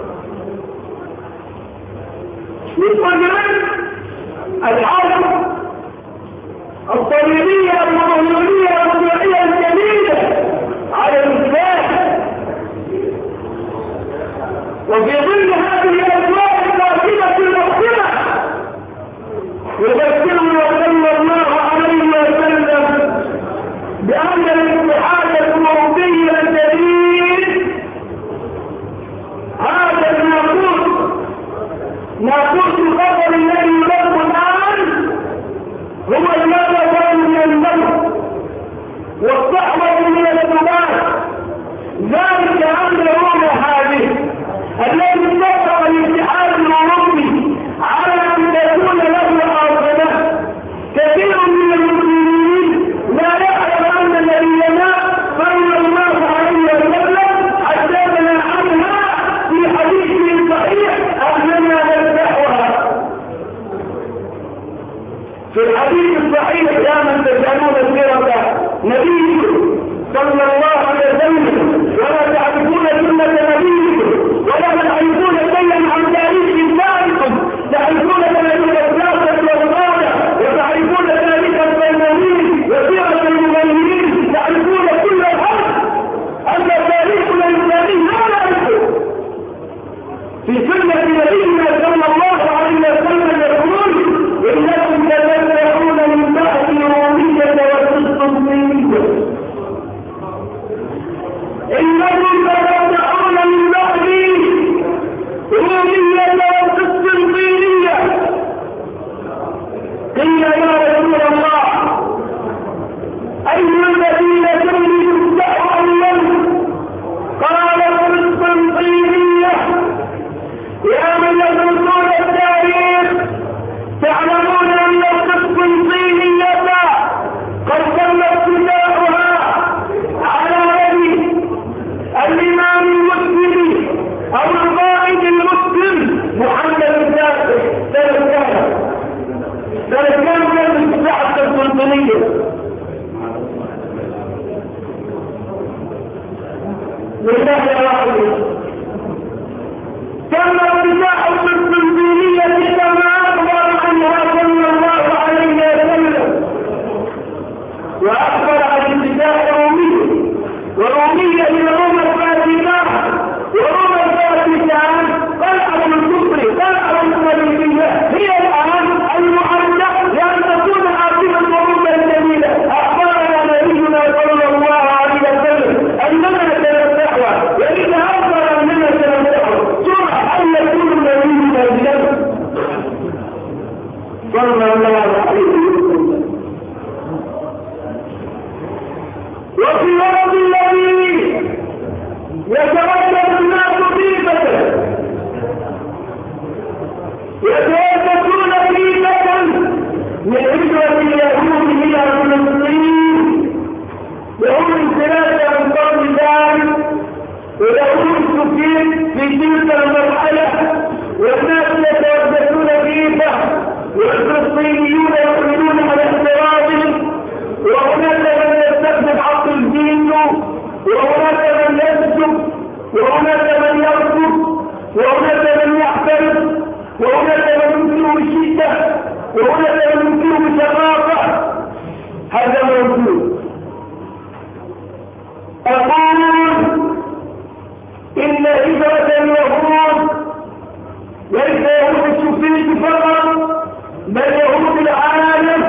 للمجرم الحرب الصليبيه المظلوميه الوضعيه الجديده على الاسلام. وفي ظل هذه الاجواء الكاذبه المحكمه يذكرنا صلى الله عليه وسلم بان الاتحاد الاوروبي الجديد هذا الناقوس ناقوس الخطر الذي يلف الان هو الماء من الموت والصحوه من الذباب. ذلك امر روما هذه الذي اتفق الاتحاد الاوروبي على ان تكون له عاصمه. كثير من المسلمين لا يعلم ان نبينا صلى الله عليه وسلم حدثنا عنها في حديثه الصحيح اننا نفتحها. في الحديث الصحيح يا من تجهلون سيره نبيكم صلى الله عليه وسلم ولا تعرفون سنه نبيكم ولا تعرفون شيئا عن تاريخ انسانكم، تعرفون تاريخ السياسه والغايه وتعرفون تاريخ الفنانين وسيره المغنيين، تعرفون كل الحق ان تاريخ الانساني لا نعرفه. في سنه نبينا صلى الله عليه وسلم يقول انكم تتبعون من بعد الروميه والقسطنطينيه، انكم تتبعون من بعد الروميه والقسطنطينيه. قيل يا رسول الله اي الذين تفتح اولا؟ قال القسطنطينيه. يا من يدرسون التاريخ تعلمون ان القسطنطينيه قد تم افتتاحها على يد الامام المسلم او القائد المسلم محمد الفاتح سنه كام؟ سنه كام كان افتتاح القسطنطينيه؟ لله الرحمن. تم افتتاح القسطنطينيه كما اخبر عنها صلى الله عليه وسلم، واخبر عن افتتاح روميه وروميه الى روما الفاتحه وروما الفاتحه قلعه الكفر قلعه الصليبيه هي الان المعده لان تكون عاصمه روما الجميله. اخبرنا نبينا صلى الله عليه وسلم اننا سنفتحها واذا اخبر اننا سنفتحها ثم ان يكون نبينا بلد صلى الله عليه وسلم. وفي وقت الذي يتردد الناس خيفة يترددون خيفة من هجرة اليهود إلى فلسطين، يهود ثلاثة من قبل ذلك ويهود سكين في تلك المرحلة، والناس يترددون خيفة والفلسطينيون يؤمنون على احترامهم، وهناك من يستخدم حق الدين وهناك من يسجد وهناك من يرفض وهناك من يحترم وهناك من ينكر بشدة وهناك من ينكر بشرافة. هذا موجود. أقول إن هجرة اليهود ليس يهود السفلي فقط بل يهود العالم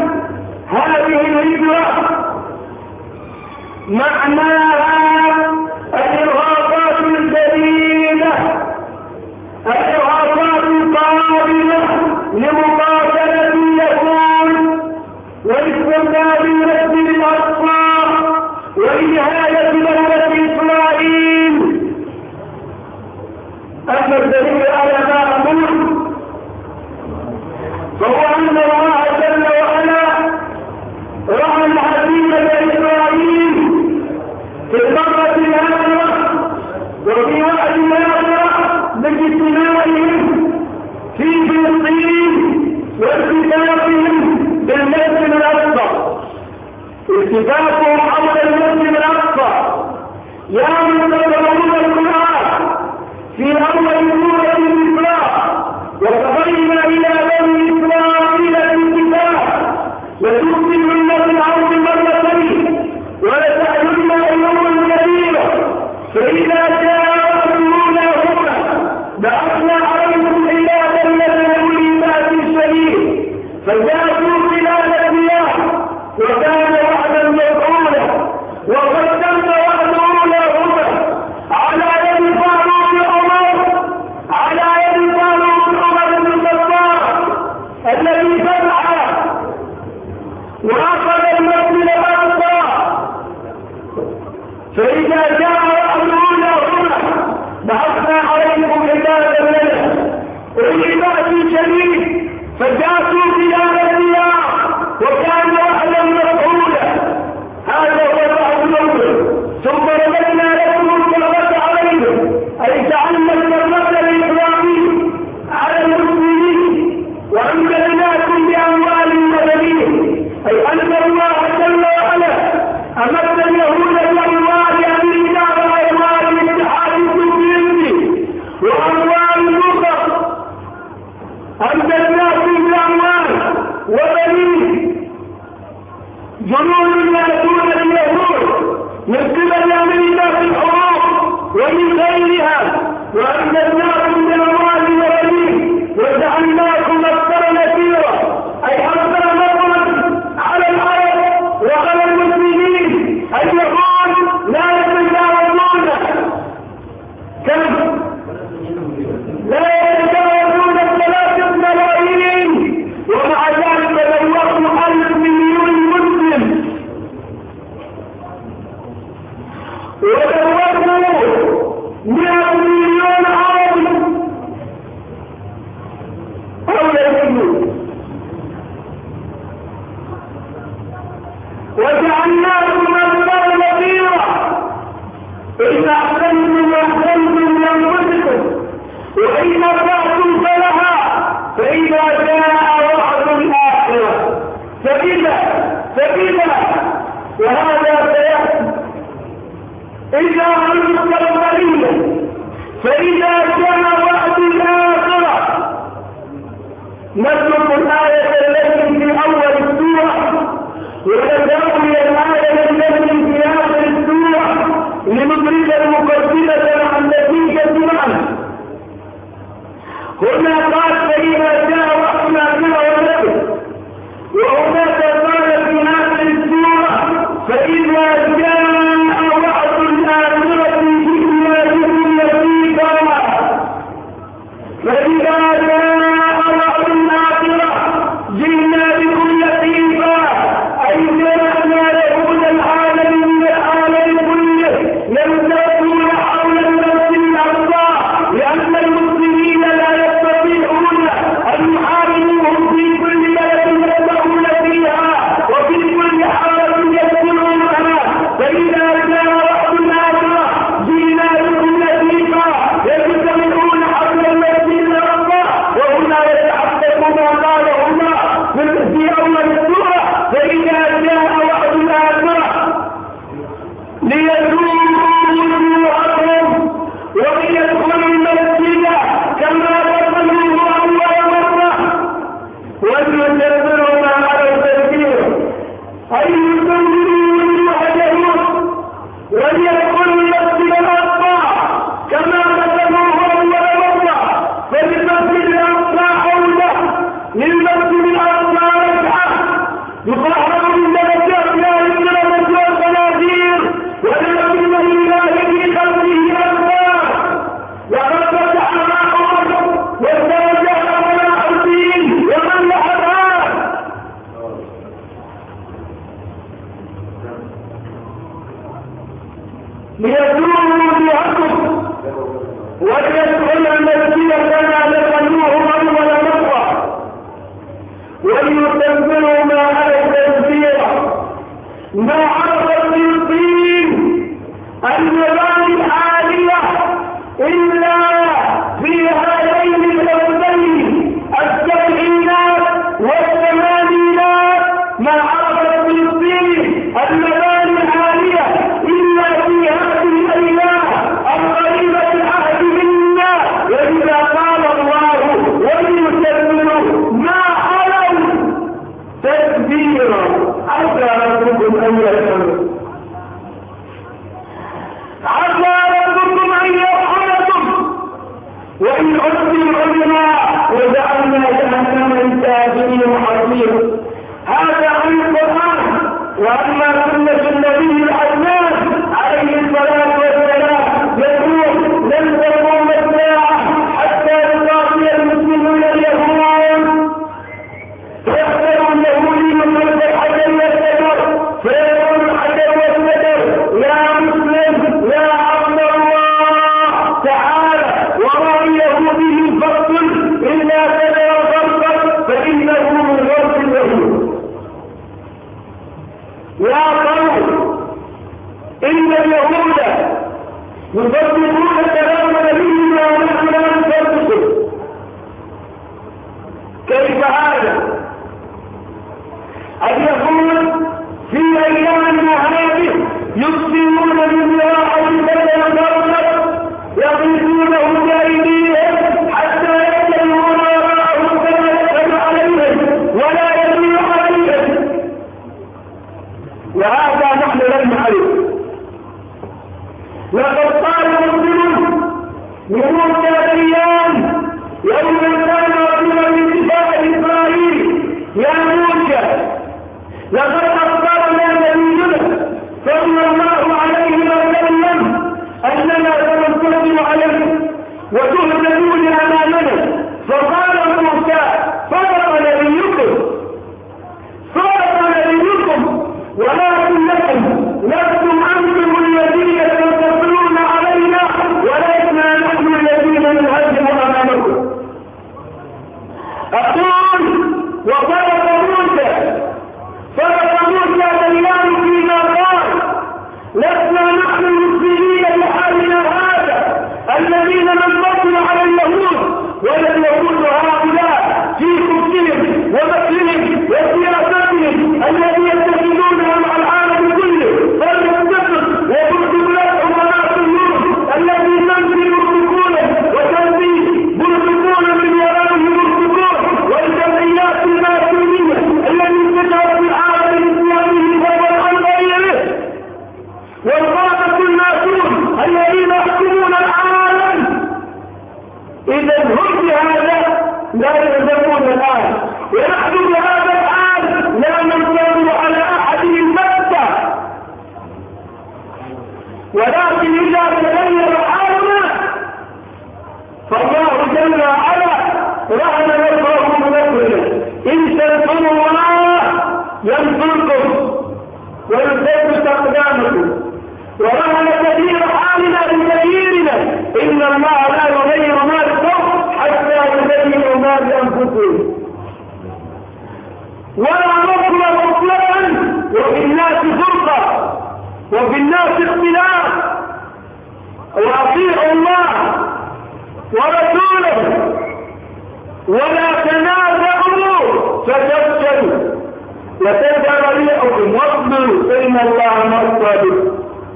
اتفاقهم حول المسجد الأقصى. يا من تدرون القرآن في أول سورة الإسراء وقضينا إلى بني إسرائيل الاتفاق لتفسدن في الأرض مرتين ولتعلن علوا كبيرا فإذا جاء أمرنا بعثنا عليكم عبادا لنا أولي بأس شديد فجاءوا خلال الرياح وكان وعدا مفعولا وقد تم وعده لهما على يد فاروق عمر على يد فاروق عمر بن الخطاب الذي فتح وأخذ المسجد الأقصى. فإذا جاء وعده لهما بعثنا عليكم عبادا لنا أولي بأس شديد فجاءوا خلال الرياح وكان وعدا مفعولا. هذا هو بعض الأمر. ثم رددنا لكم الكرة عليهم أي جعلنا الكرة لإبراهيم على المسلمين وأمددناكم بأموال وبنين أي أن الله جل وعلا أمد اليهود بأموال أمريكا وأموال الاتحاد السوفيتي وأموال مصر أمددناكم بأموال وبنين جنود يأتون اليهود من قبل أمريكا في الحروب ومن غيرها وأمددناكم بأموال وبنين وجعلناكم أكثر نفيرا أي أكثر نفرا على العرب وعلى المسلمين. اليهود لا يتجاوزون كم لا يتجاوزون الثلاثة ملايين ومع ذلك بلغوا ألف مليون مسلم وبلغوا مئة مليون عربي حول الجنود وجعلناكم أكثر نفيرا إذا أحسنتم أحسنتم لأنفسكم وإن أسأتم فلها فإذا جاء وعد الآخرة فإذا فإذا وهذا سيأتي إذا أنت قليلا فإذا جاء وعد الآخرة نترك الآية التي في أول السورة ونتأوي الآية التي في آخر السورة لنضرب المقدمة عن نتيجة معنا. هنا قال فإذا جاء وعد الآخرة وهناك قال في آخر السورة فإذا جاء وعد الآخرة جئنا بكم لطيفا. فإذا جاء وعد الآخرة جئنا بكم لطيفا أي جاءنا لكم العالم من العالم كله يمتلكون حول المسجد الأقصى لأن المسلمين لا يستطيعون أن يحاربوهم في كل بلد يدخلون فيها وفي كل حالة يدخلونها. فإذا جاء وعد الآخرة جئنا بكم لطيفا يجتمعون حول المسجد الأقصى وهنا يتحقق ما قاله الله في أول السورة فإذا جاء وعد الآخرة ليزوروا وجوهكم وليدخلوا المسجد كما دخلوه أول مرة وليتبروا ما على التذكير أي يزوروا وجوه اليهود وليدخلوا المسجد الأقصى كما دخلوه أول مرة. فللمسجد الأقصى عودة للمسجد الأقصى رجعة يطهر من درجات لا يجرم والخنازير ولكن لله في خلقه أكبر وقد فتح ما أمر والدرجات ولا الدين ومن لحظات. ليزوروا وجوهكم وليدخلوا المسجد كما دخلوه أول مرة وليتبروا ما على التذكير ما عرفت الدين المباني العالية إلا في هذين الأولين السبعينات والثمانينات ما عرفت الدين المباني العالية إلا في هذه الأيام القريبة العهد منا، وإذا قال الله وليكبروا ما علوا تكبيرا عسى ربكم أن يرحمكم، عسى ربكم أن يرحمكم وإن عدتم عدنا وجعلنا جهنم للكافرين حصيرا. هذا عن القرآن. وأما سنة النبي العدنان عليه الصلاة والسلام يقول لن تقوم الساعة حتى يقاتل المسلمون اليهود، فيحذر اليهودي من الحجر والشجر، فيقول الحجر والشجر يا مسلم يا عبد الله تعالى وراء يهودي فاقتل إلا كذا وفرقا فإنه من غرب اليهود. يا قوم إن اليهود يصدقون كلام نبينا ونحن لا نصدقه. كيف هذا؟ اليهود في أيامنا هذه يقسمون بالزراعة كذا وفرقا، يقيسونه بأيديهم حتى يتبعون وراءهم كما يقدر عليهم ولا يدل عليهم، وهذا نحن لم نعرف. لقد قال مسلم لموسى ديان يوم كان رجلا من دفاع إسرائيل يا موسى لقد أخبرنا نبينا صلى الله عليه وسلم أننا سننتصر عليه وتهزمون أمامنا. فقال موسى صدق نبيكم صدق نبيكم ولكنكم لستم أنتم الذين تنتصرون علينا ولسنا نحن الذين نهزم أمامكم. أقول وصدق موسى صدق موسى ديان فيما قال لسنا نحن المسلمين بحالنا هذا الذين ننتصر على اليهود، ولا اليهود هؤلاء في خبزهم ومكرهم وسياستهم الذي يتخذونها مع العالم كله فليتفق ويكتب لهم وناصرون الذي تنفي مرتكونه وتنفي مرتكونه من ورائه مرتكون والجمعيات الماسونيه التي تجعل في العالم الاسلامي فضلا عن غيره والقادة الماسون الذين يحكمون العالم. إذا هم بهذا لا يهزمون الآن، ونحن بهذا الآن لا ننتصر على أحد البتة، ولكن إذا تغير حالنا فالله جل وعلا رهن يرفعه بنصره. إن تنصروا الله ينصركم ويثبت أقدامكم. ورهن كثير حالنا بكثيرنا إن الله لا يغير ما بقوم حتى يغيروا ما بأنفسهم. ولا نصر مطلقا وفي الناس فرقة وفي الناس اختلاف، وأطيعوا الله ورسوله ولا تنازعوا فتفشلوا وتذهب ريحكم واصبروا إن الله مع الصابرين.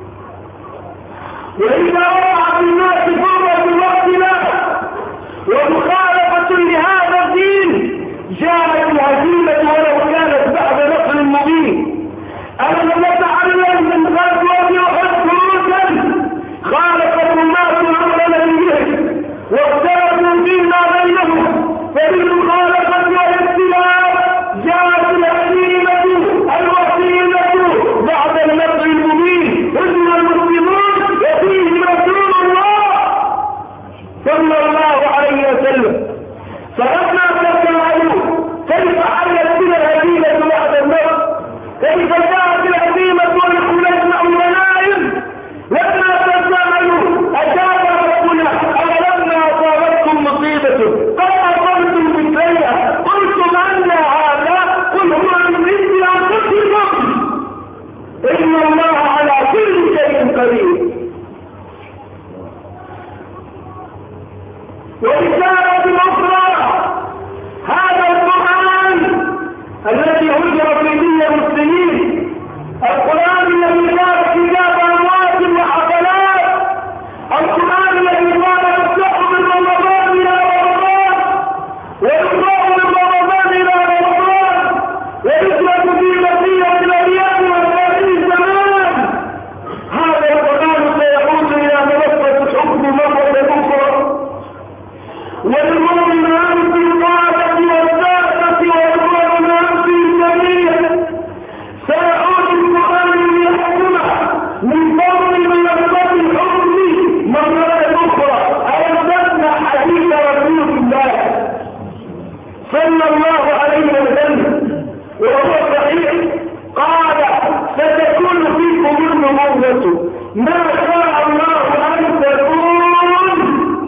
وإذا وقع في الناس فرقة واختلاف ومخالفة لهذا الدين جاءت الهزيمة ولو كانت بعد نصر مبين. ألم نتعلم من غزوة أحد فروسا خالف الناس أمر نبيهم واختلفوا فيما بينهم، فبالمخالفة والاختلاف جاءت الهزيمة الوسيلة بعد النصر المبين. هزم المسلمون وفيهم رسول الله صلى الله عليه وسلم. فلما تساءلوا كيف حلت بنا الهزيمة بعد النصر، كيف جاءت الهزيمة في بقية الأيام وآخر الزمان. هذا القرآن سيعود إلى منصة الحكم مرة أخرى، والمؤمنان في الطاعة والساعة والمؤمنان في الجميع. سيعود القرآن ليحكم من فضل منصة الحكم مرة أخرى. أيضا حديث رسول الله صلى الله عليه وسلم وهو صحيح، قال ستكون فيكم النبوة ما شاء الله أن تكون،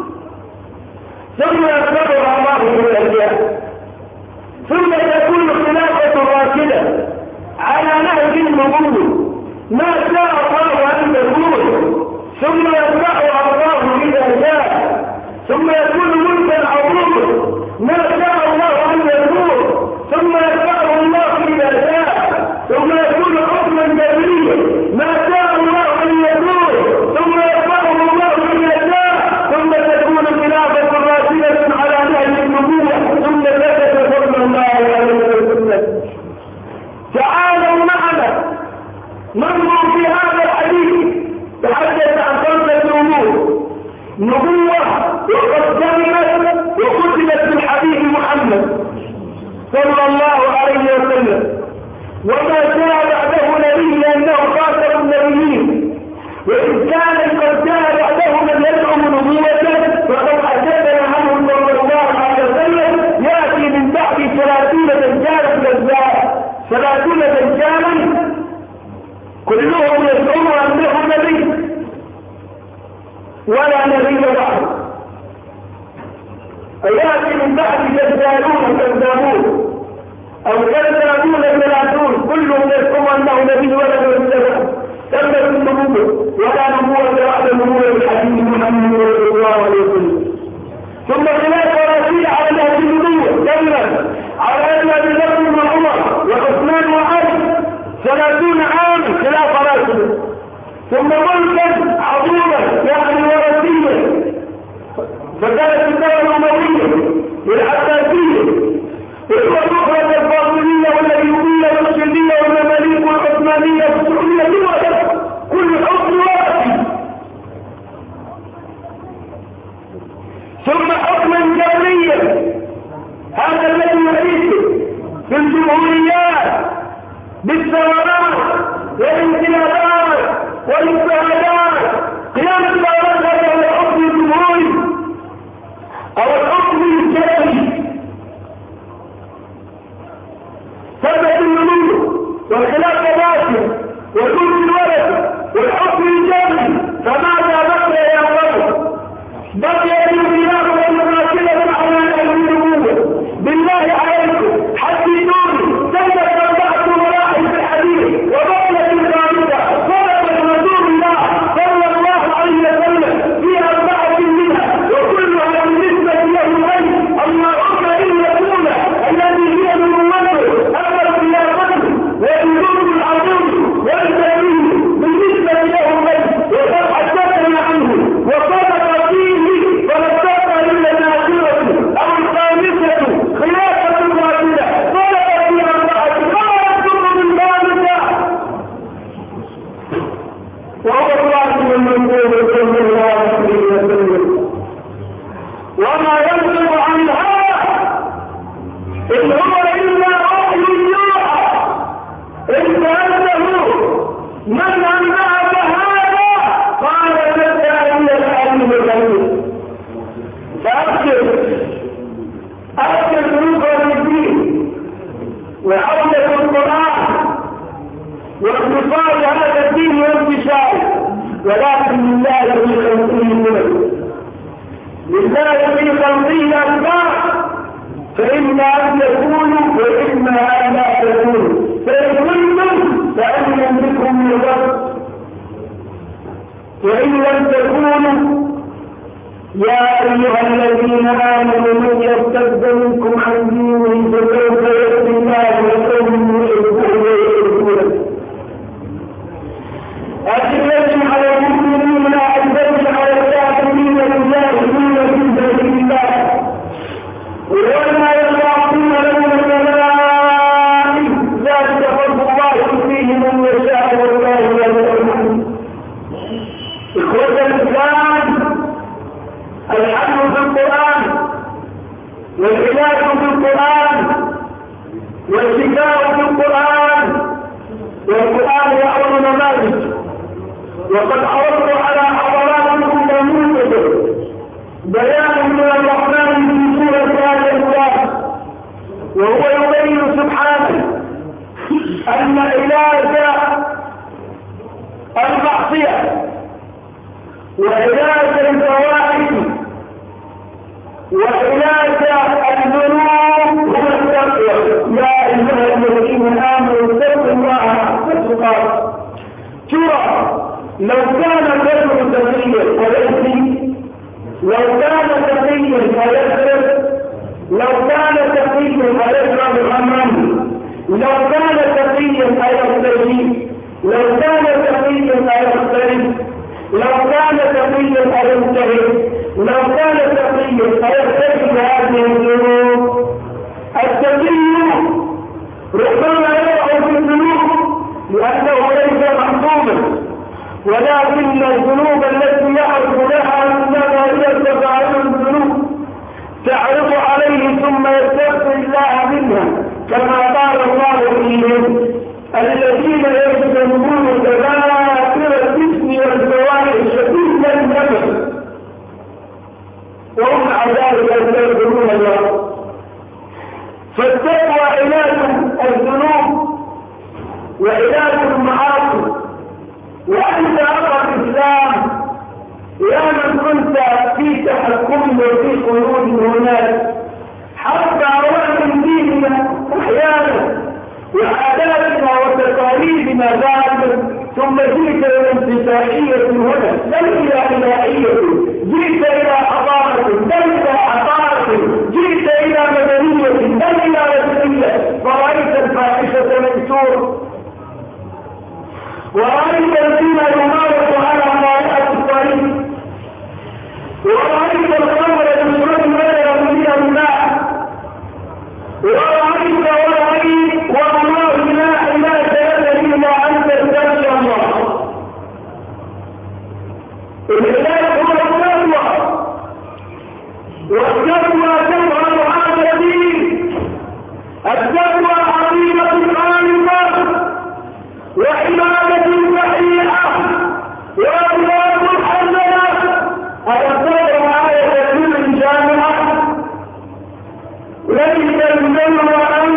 ثم يتبع الله بالأشياء، ثم تكون خلافة راشدة على نهج النبوة ما شاء الله أن تكون، ثم يتبع الله إذا جاء، ثم يكون ملكا عظيما ما شاء الله أن يكون، ثم يتبعه الله إذا جاء، ثم يكون حكما جبريا ما شاء الله أن يكون، ثم يتبعه الله إذا جاء، ثم تكون خلافة راشدة على نهج النبوة، ثم ثبت فضل الله عليه وسلم. تعالوا معنا ننظر في هذا الحديث. تحدث عن خمسة أمور: نبوة وقد تمت وختمت بالحبيب محمد صلى الله عليه وسلم، وما جاء بعده نبي لأنه خاتم النبيين، وإن كان قد جاء بعده من يزعم نبوته فقد حدثنا عنه صلى الله عليه وسلم يأتي من بعد ثلاثين دجالا كذاب، ثلاثين دجالا كلهم يزعمون أنه نبي ولا نبي بعد. يأتي من بعد دجالون كذابون أو كذابون ثلاثون كلهم يزعمون أنه نبي ولا نبي تمت النبوة ولا نبوة بعد نبوة الحديث محمد صلى الله عليه وسلم. ثم خلافة راشدة على نهج النبوة تمت على أن أبي بكر وعمر وعثمان وعلي ثلاثون عام خلافة راشدة، ثم ملكا عظيما يعني ورثيا فكانت الدولة الأموية والعباسية والأخرى الفاطمية والأيوبية والشلية والمماليك والعثمانية والسعودية كل حكم واسع، ثم حكما جبريا هذا الذي يعيشه في الجمهوريات بالثورات والانقلابات والاضطهادات. قيام الثورات هذا هو الحكم الجمهوري او الحكم الجبري. ثبت النمو والخلافه باطله وجود الولد والحكم الجبري، فماذا بقي يا رب؟ بقي الخلافه المراكبه على النبوه. بالله عليكم حدثوني كيف تبعت مراحل في الحديث وبقيت الخامسه صدقت رسول الله صلى الله عليه وسلم في اربعه منها وكلها بالنسبه له غير اللهم ان يكون الذي هي نبوته اما خلافته والنور العظيم والجميل بالنسبه له غير وقد حدثنا عنه وصدق فيه فنصدق الا الناصره او الخامسه خلافه الراشده صدق في اربعه ما يكون من ذلك وهو الراشد المنصور صلى الله عليه وسلم. وما ينطق عن هذا ان هو الا وحي يوحى، ان انه من انبأك هذا قال لك ان العلم الغيب. فابشر ابشر نصر الدين وعودة القرآن واختصار هذا الدين وانتشاره، ولكن لله في خلقه الملك، لله في خلقه الأسباب، فإما أن تكونوا وإما أن لا تكونوا، فإن كنتم فأمن بكم من الرب، وإن لم تكونوا يا أيها الذين آمنوا من يرتد منكم عن دينه فسوف يأتي الله وقوم يحبون ويحبونه أذلة على المؤمنين أعزة على الكافرين يجاهدون في سبيل الله ولا يخافون لومة لائم ذلك وقد عرضت على حضراتكم نموذج بيان من الرحمن في سورة آل عمران، وهو يبين سبحانه أن علاج المعصية وعلاج الفواحش وعلاج الذنوب هو التقوى. يا أيها الذين آمنوا اتقوا الله حق تقاته. ترى لو كان الرجل تقيا فيأتي، لو كان تقيا فيسرق، لو كان تقيا فيشرب الخمر، لو كان تقيا فيغتسل، لو كان تقيا فيختلف، لو كان تقيا فينتهي، لو كان تقيا فيختلف هذه الذنوب. التقي ربما يقع في الذنوب لأنه ليس محظوظا، ولكن الذنوب التي يعرف لها انها هي تفاعل الذنوب تعرض عليه ثم يستغفر الله منها، كما قال الله فيهم الذين يجتنبون كبائر الاثم والفواحش الا النفس وهم مع ذلك يستغفرون الله. فالتقوى علاج الذنوب وعلاج المعاصي. وأنت أخذ الإسلام يا من كنت في تحكم وفي قيود هناك حتى أوان ديننا أحيانا وعاداتنا وتقاليدنا ذات، ثم جئت إلى انتفاعية هنا، بل إلى إلهية، جئت إلى حضارة، بل إلى حضارة، جئت إلى مدنية، بل إلى رسمية، فرأيت الفاحشة مكسور، ورأيت الزنا يمارس على مائة الطريق، ورأيت الخمر يشرب غير من الماء، ورأيت ورأيت والله لا إله إلا أنت تخشى الله. العلاج هو التقوى، والتقوى تظهر هذا الدين. التقوى عظيمة خالصة وعبادة صحيحة وأخلاق حسنة. أتذكر آية كل جامعة ليس البر أن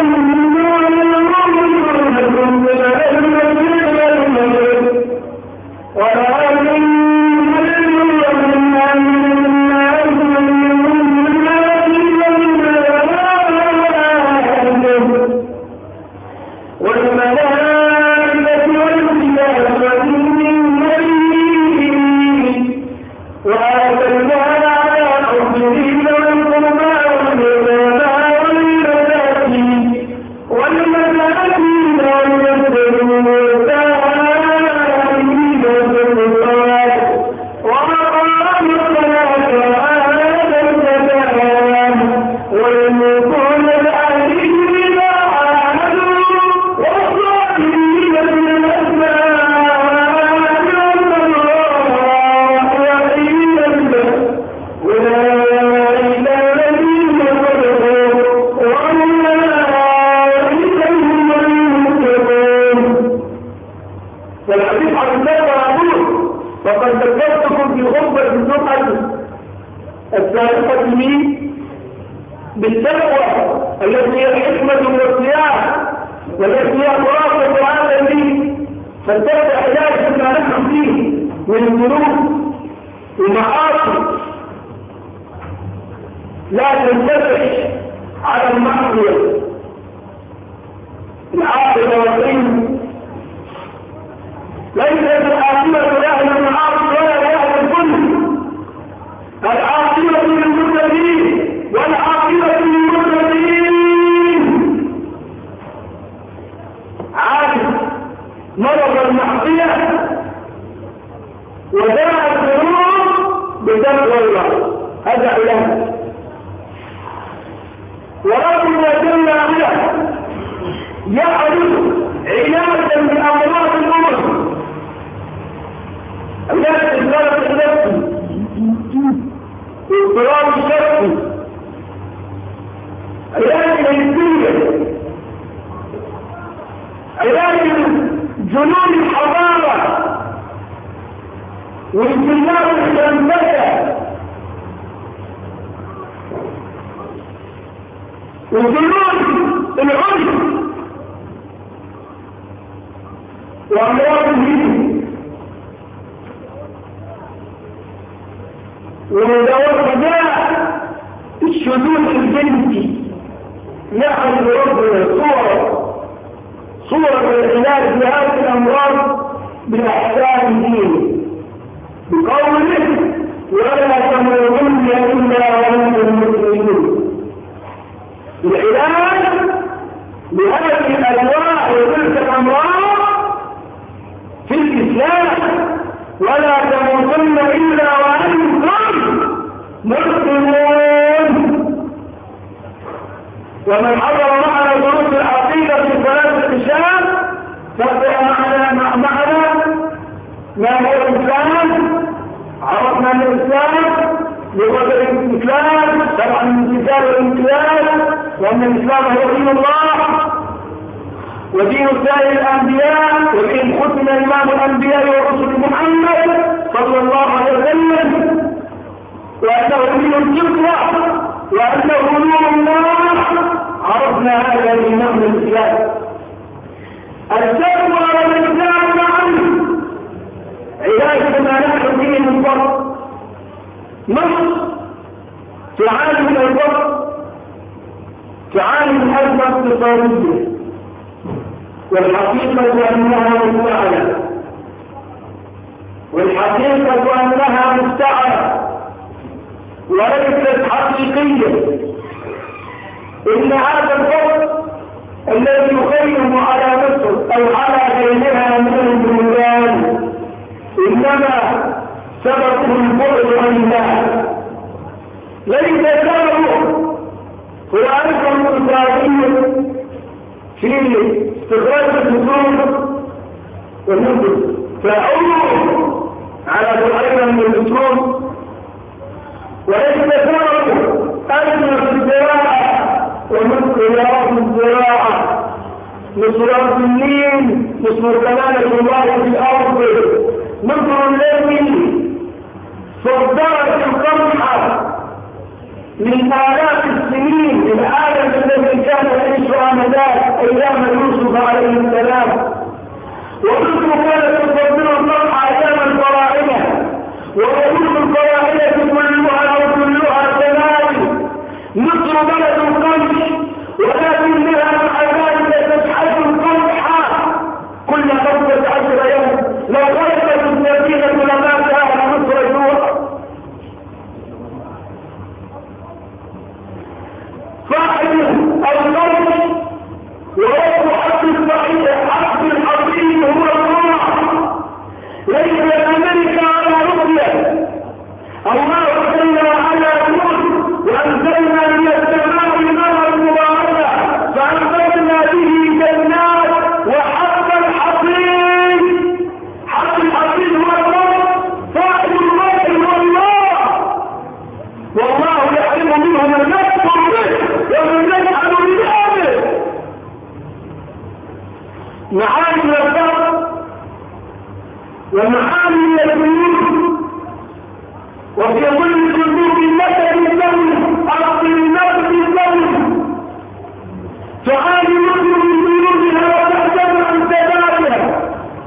نؤمن بالمسجد والمسجد ولكن بالتقوى التي هي الحكمة والصيام والتي هي مرافقة العالمين، فالتقوى علاج ما نحن فيه من الذنوب والمعاصي لا تنفتح على المعصية. العاقبة والعلم ليست العاقبة لأهل المعاصي ولا لأهل الظلم، العاقبة للمتقين والعاقبة للمتقين. عاقب مرض المعصية وداء الذنوب بتقوى الله، هذا علاج. وربنا جل وعلا يعرض علاجا بأمراض الأمم، علاج الضرر النفسي، اضطراب الشخصي، علاج الانسيه، علاج جنون الحضاره، والدماء المنبتة وجنود العنف وأمراض الهند ومداوات غداء الشذوذ الجنسي نحن ربنا صورة صورة العلاج بهذه الأمراض بالأحسان دين بقوله ولا تموتن إلا وأنتم مسلمون. العلاج بهذه الأنواع وتلك الأمراض في الإسلام ولا تموتن إلا وأنتم مسلمون. ومن حضر معنا دروس العقيدة في صلاة العشاء فقرأ معنا معنا ما هو الإسلام. عرفنا الإسلام لغة الإسلام طبعا الامتثال والامتثال وأن الإسلام هو دين الله ودين سائر الأنبياء وإن ختم إمام الأنبياء ورسل محمد صلى الله عليه وسلم وأنه دين الفطرة وأنه نور الله. عرفنا هذا الإمام الإسلام. التقوى والإسلام معا علاج ما نحن فيه من فرق مصر تعاني من الفقر تعاني من أزمة اقتصادية والحقيقة أنها مستعلة والحقيقة أنها مستعلة وليست حقيقية. إن هذا الفقر الذي يخيم على مصر أو على غيرها من البلدان إنما سببه البعد عن الله ليس سببه هو أنكم إسرائيل في استخراج البترول والنفط فأعوه على فرعنا من البترول وليس سببه أزمة في الزراعة ومسؤوليات الزراعة مصر النيل مصر كمالة الله في الأرض مصر التي صدرت القمح من آلاف السنين العالم الذي كان يعيش آنذاك أيام يوسف عليه السلام ومصر كانت تصدر القمح أيام الفراعنة ورؤوس الفراعنة كلها أو كلها كذلك. مصر بلد القمح ولكنها مع ذلك تشحذ القمح كل خمسة عشر يوم. لو غلبت السفينة لما كان مصر جوع. فاعل القمح ورب حق الصحيح حق الحقيقي هو الله ليس أمريكا على روسيا. الله أرسلنا على نور وأنزلنا من السماء ماء مباركا فأنزلنا به جنات وحق الحقيق حق الحقيق هو الله فاعل الله هو الله والله يحرم منه من يكفر به ومن يجعل بذلك. معاني الفقر ومعاني الذنوب وفي ظل الذنوب مثل الذنب على النفس الذنب تعاني مصر من ذنوبها وتحتاج عن سبابها.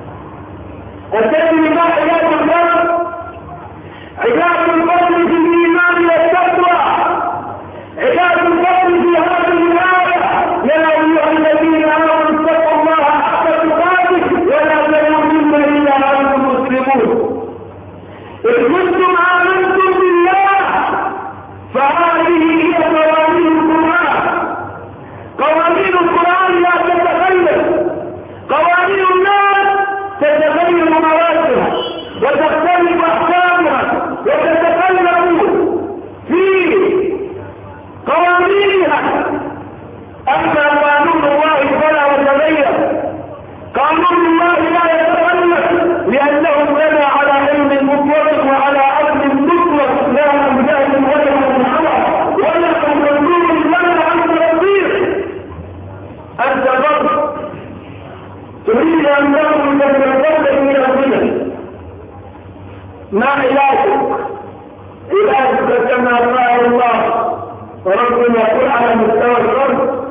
الذي ما علاج الفقر علاج الفقر في الايمان والتقوى علاج الفقر في هذه الايه يا ايها الذين امنوا اتقوا الله حق تقاته ولا تموتن الا وانتم مسلمون. إذ كنتم آمنتم بالله فهذه هي قوانين القرآن. قوانين القرآن لا تتغير. قوانين الناس تتغير موادها وتختلف أحكامها وتتقلب في قوانينها. أما قانون الله فلا يتغير. قانون الله لا يتغير لأنه بنى على علم مطلق وعلى عقل مطلق لا عن جهل ولا عن هوى ولا عن منظور ولا عن تطبيق. أنت برضه تريد أن تخرج من الفضل إلى الغنى ما علاجك؟ علاجك كما قال الله وربنا يقول على مستوى الارض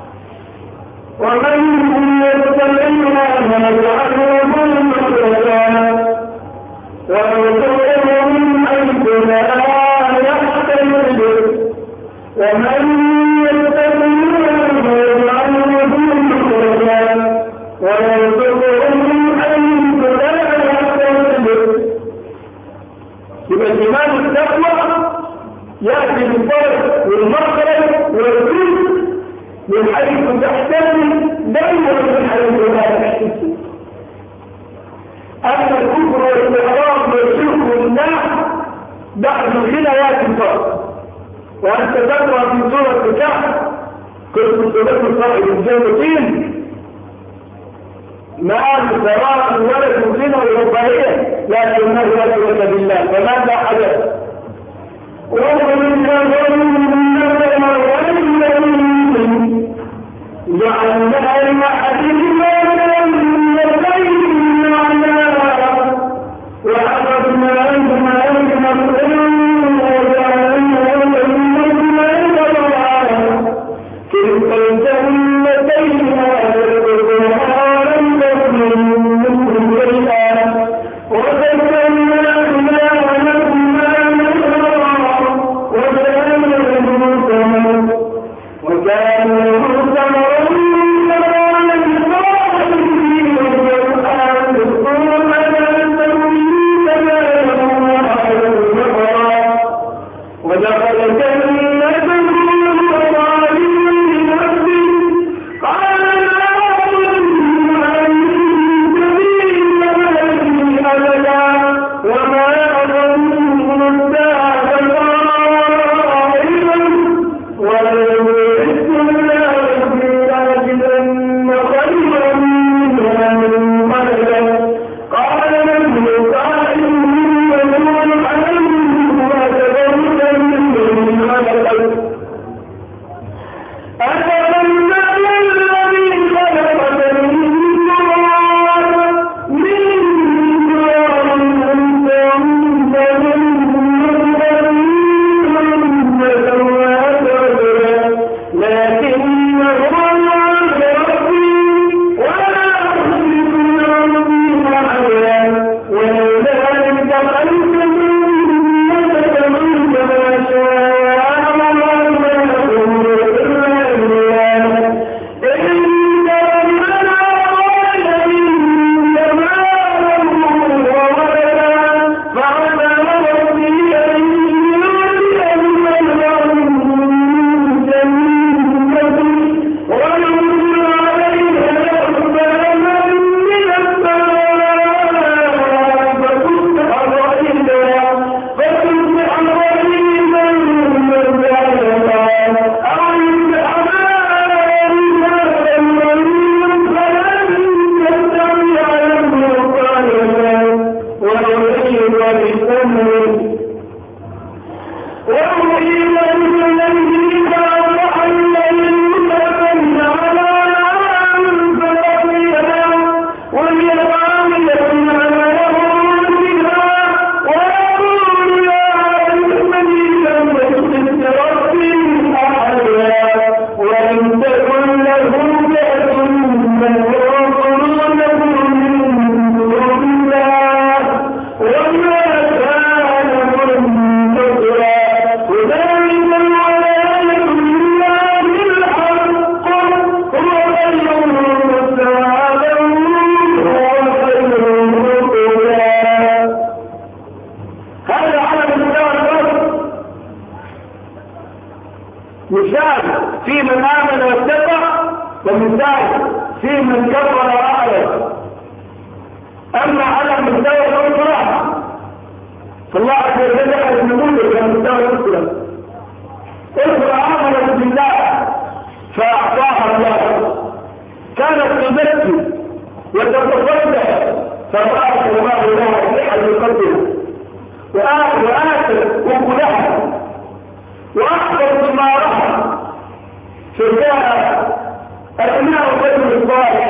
ومن يتبعنا نجعله مخرجا ونرزقه من حيث لا يحتسب ومن يتبعنا نجعله مخرجا ونرزقه من حيث لا يحتسب. يبقى الإيمان التقوى يأتي بالفرق والمخرج والرزق من حيث تحتمل دائما من حيث لا تحتسب. أما الكفر والاستعراض والشرك والناس بعد الخلايات الفرق. وأنت تقرأ في سورة الكهف كنت تذكر صاحب الجنتين ما سواء ولا تمكنه الرفاهية لكنه لا شرك بالله فماذا حدث؟ ومن جعلنا المحدثين من الخير معنا وأخذنا أنهم أنهم أخذهم وجعلنا أنهم أنهم تلك الجنتين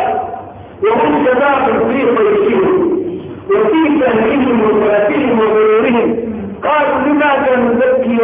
وهم شباب في طيبهم وفي سهلهم وثلاثهم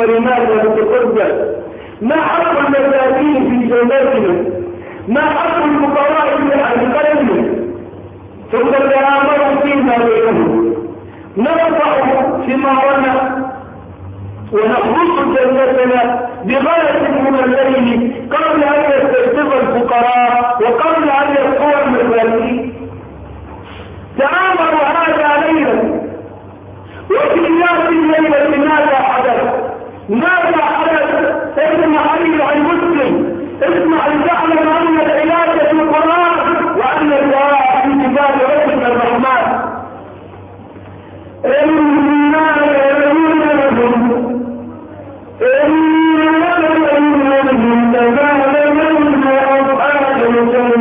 ولماذا تقدم؟ ما حق المساكين في جناتنا؟ ما حق الفقراء في قلبنا؟ ثم تآمروا فيما بينهم نرفع ثمارنا ونخلص جنتنا بغاية من الليل قبل أن يستيقظ الفقراء وقبل أن يصور المساكين. تآمروا هذا ليلا، وفي الناس الليلة ماذا حدث؟ ماذا حدث؟ اسمع أيها المسلم، اسمع لتعلم أن العلاج في القرآن وأن الدواء في كتاب ربنا الرحمن. إنا يرون لهم إنا يرون لهم تبالغ من أصحاب الجنة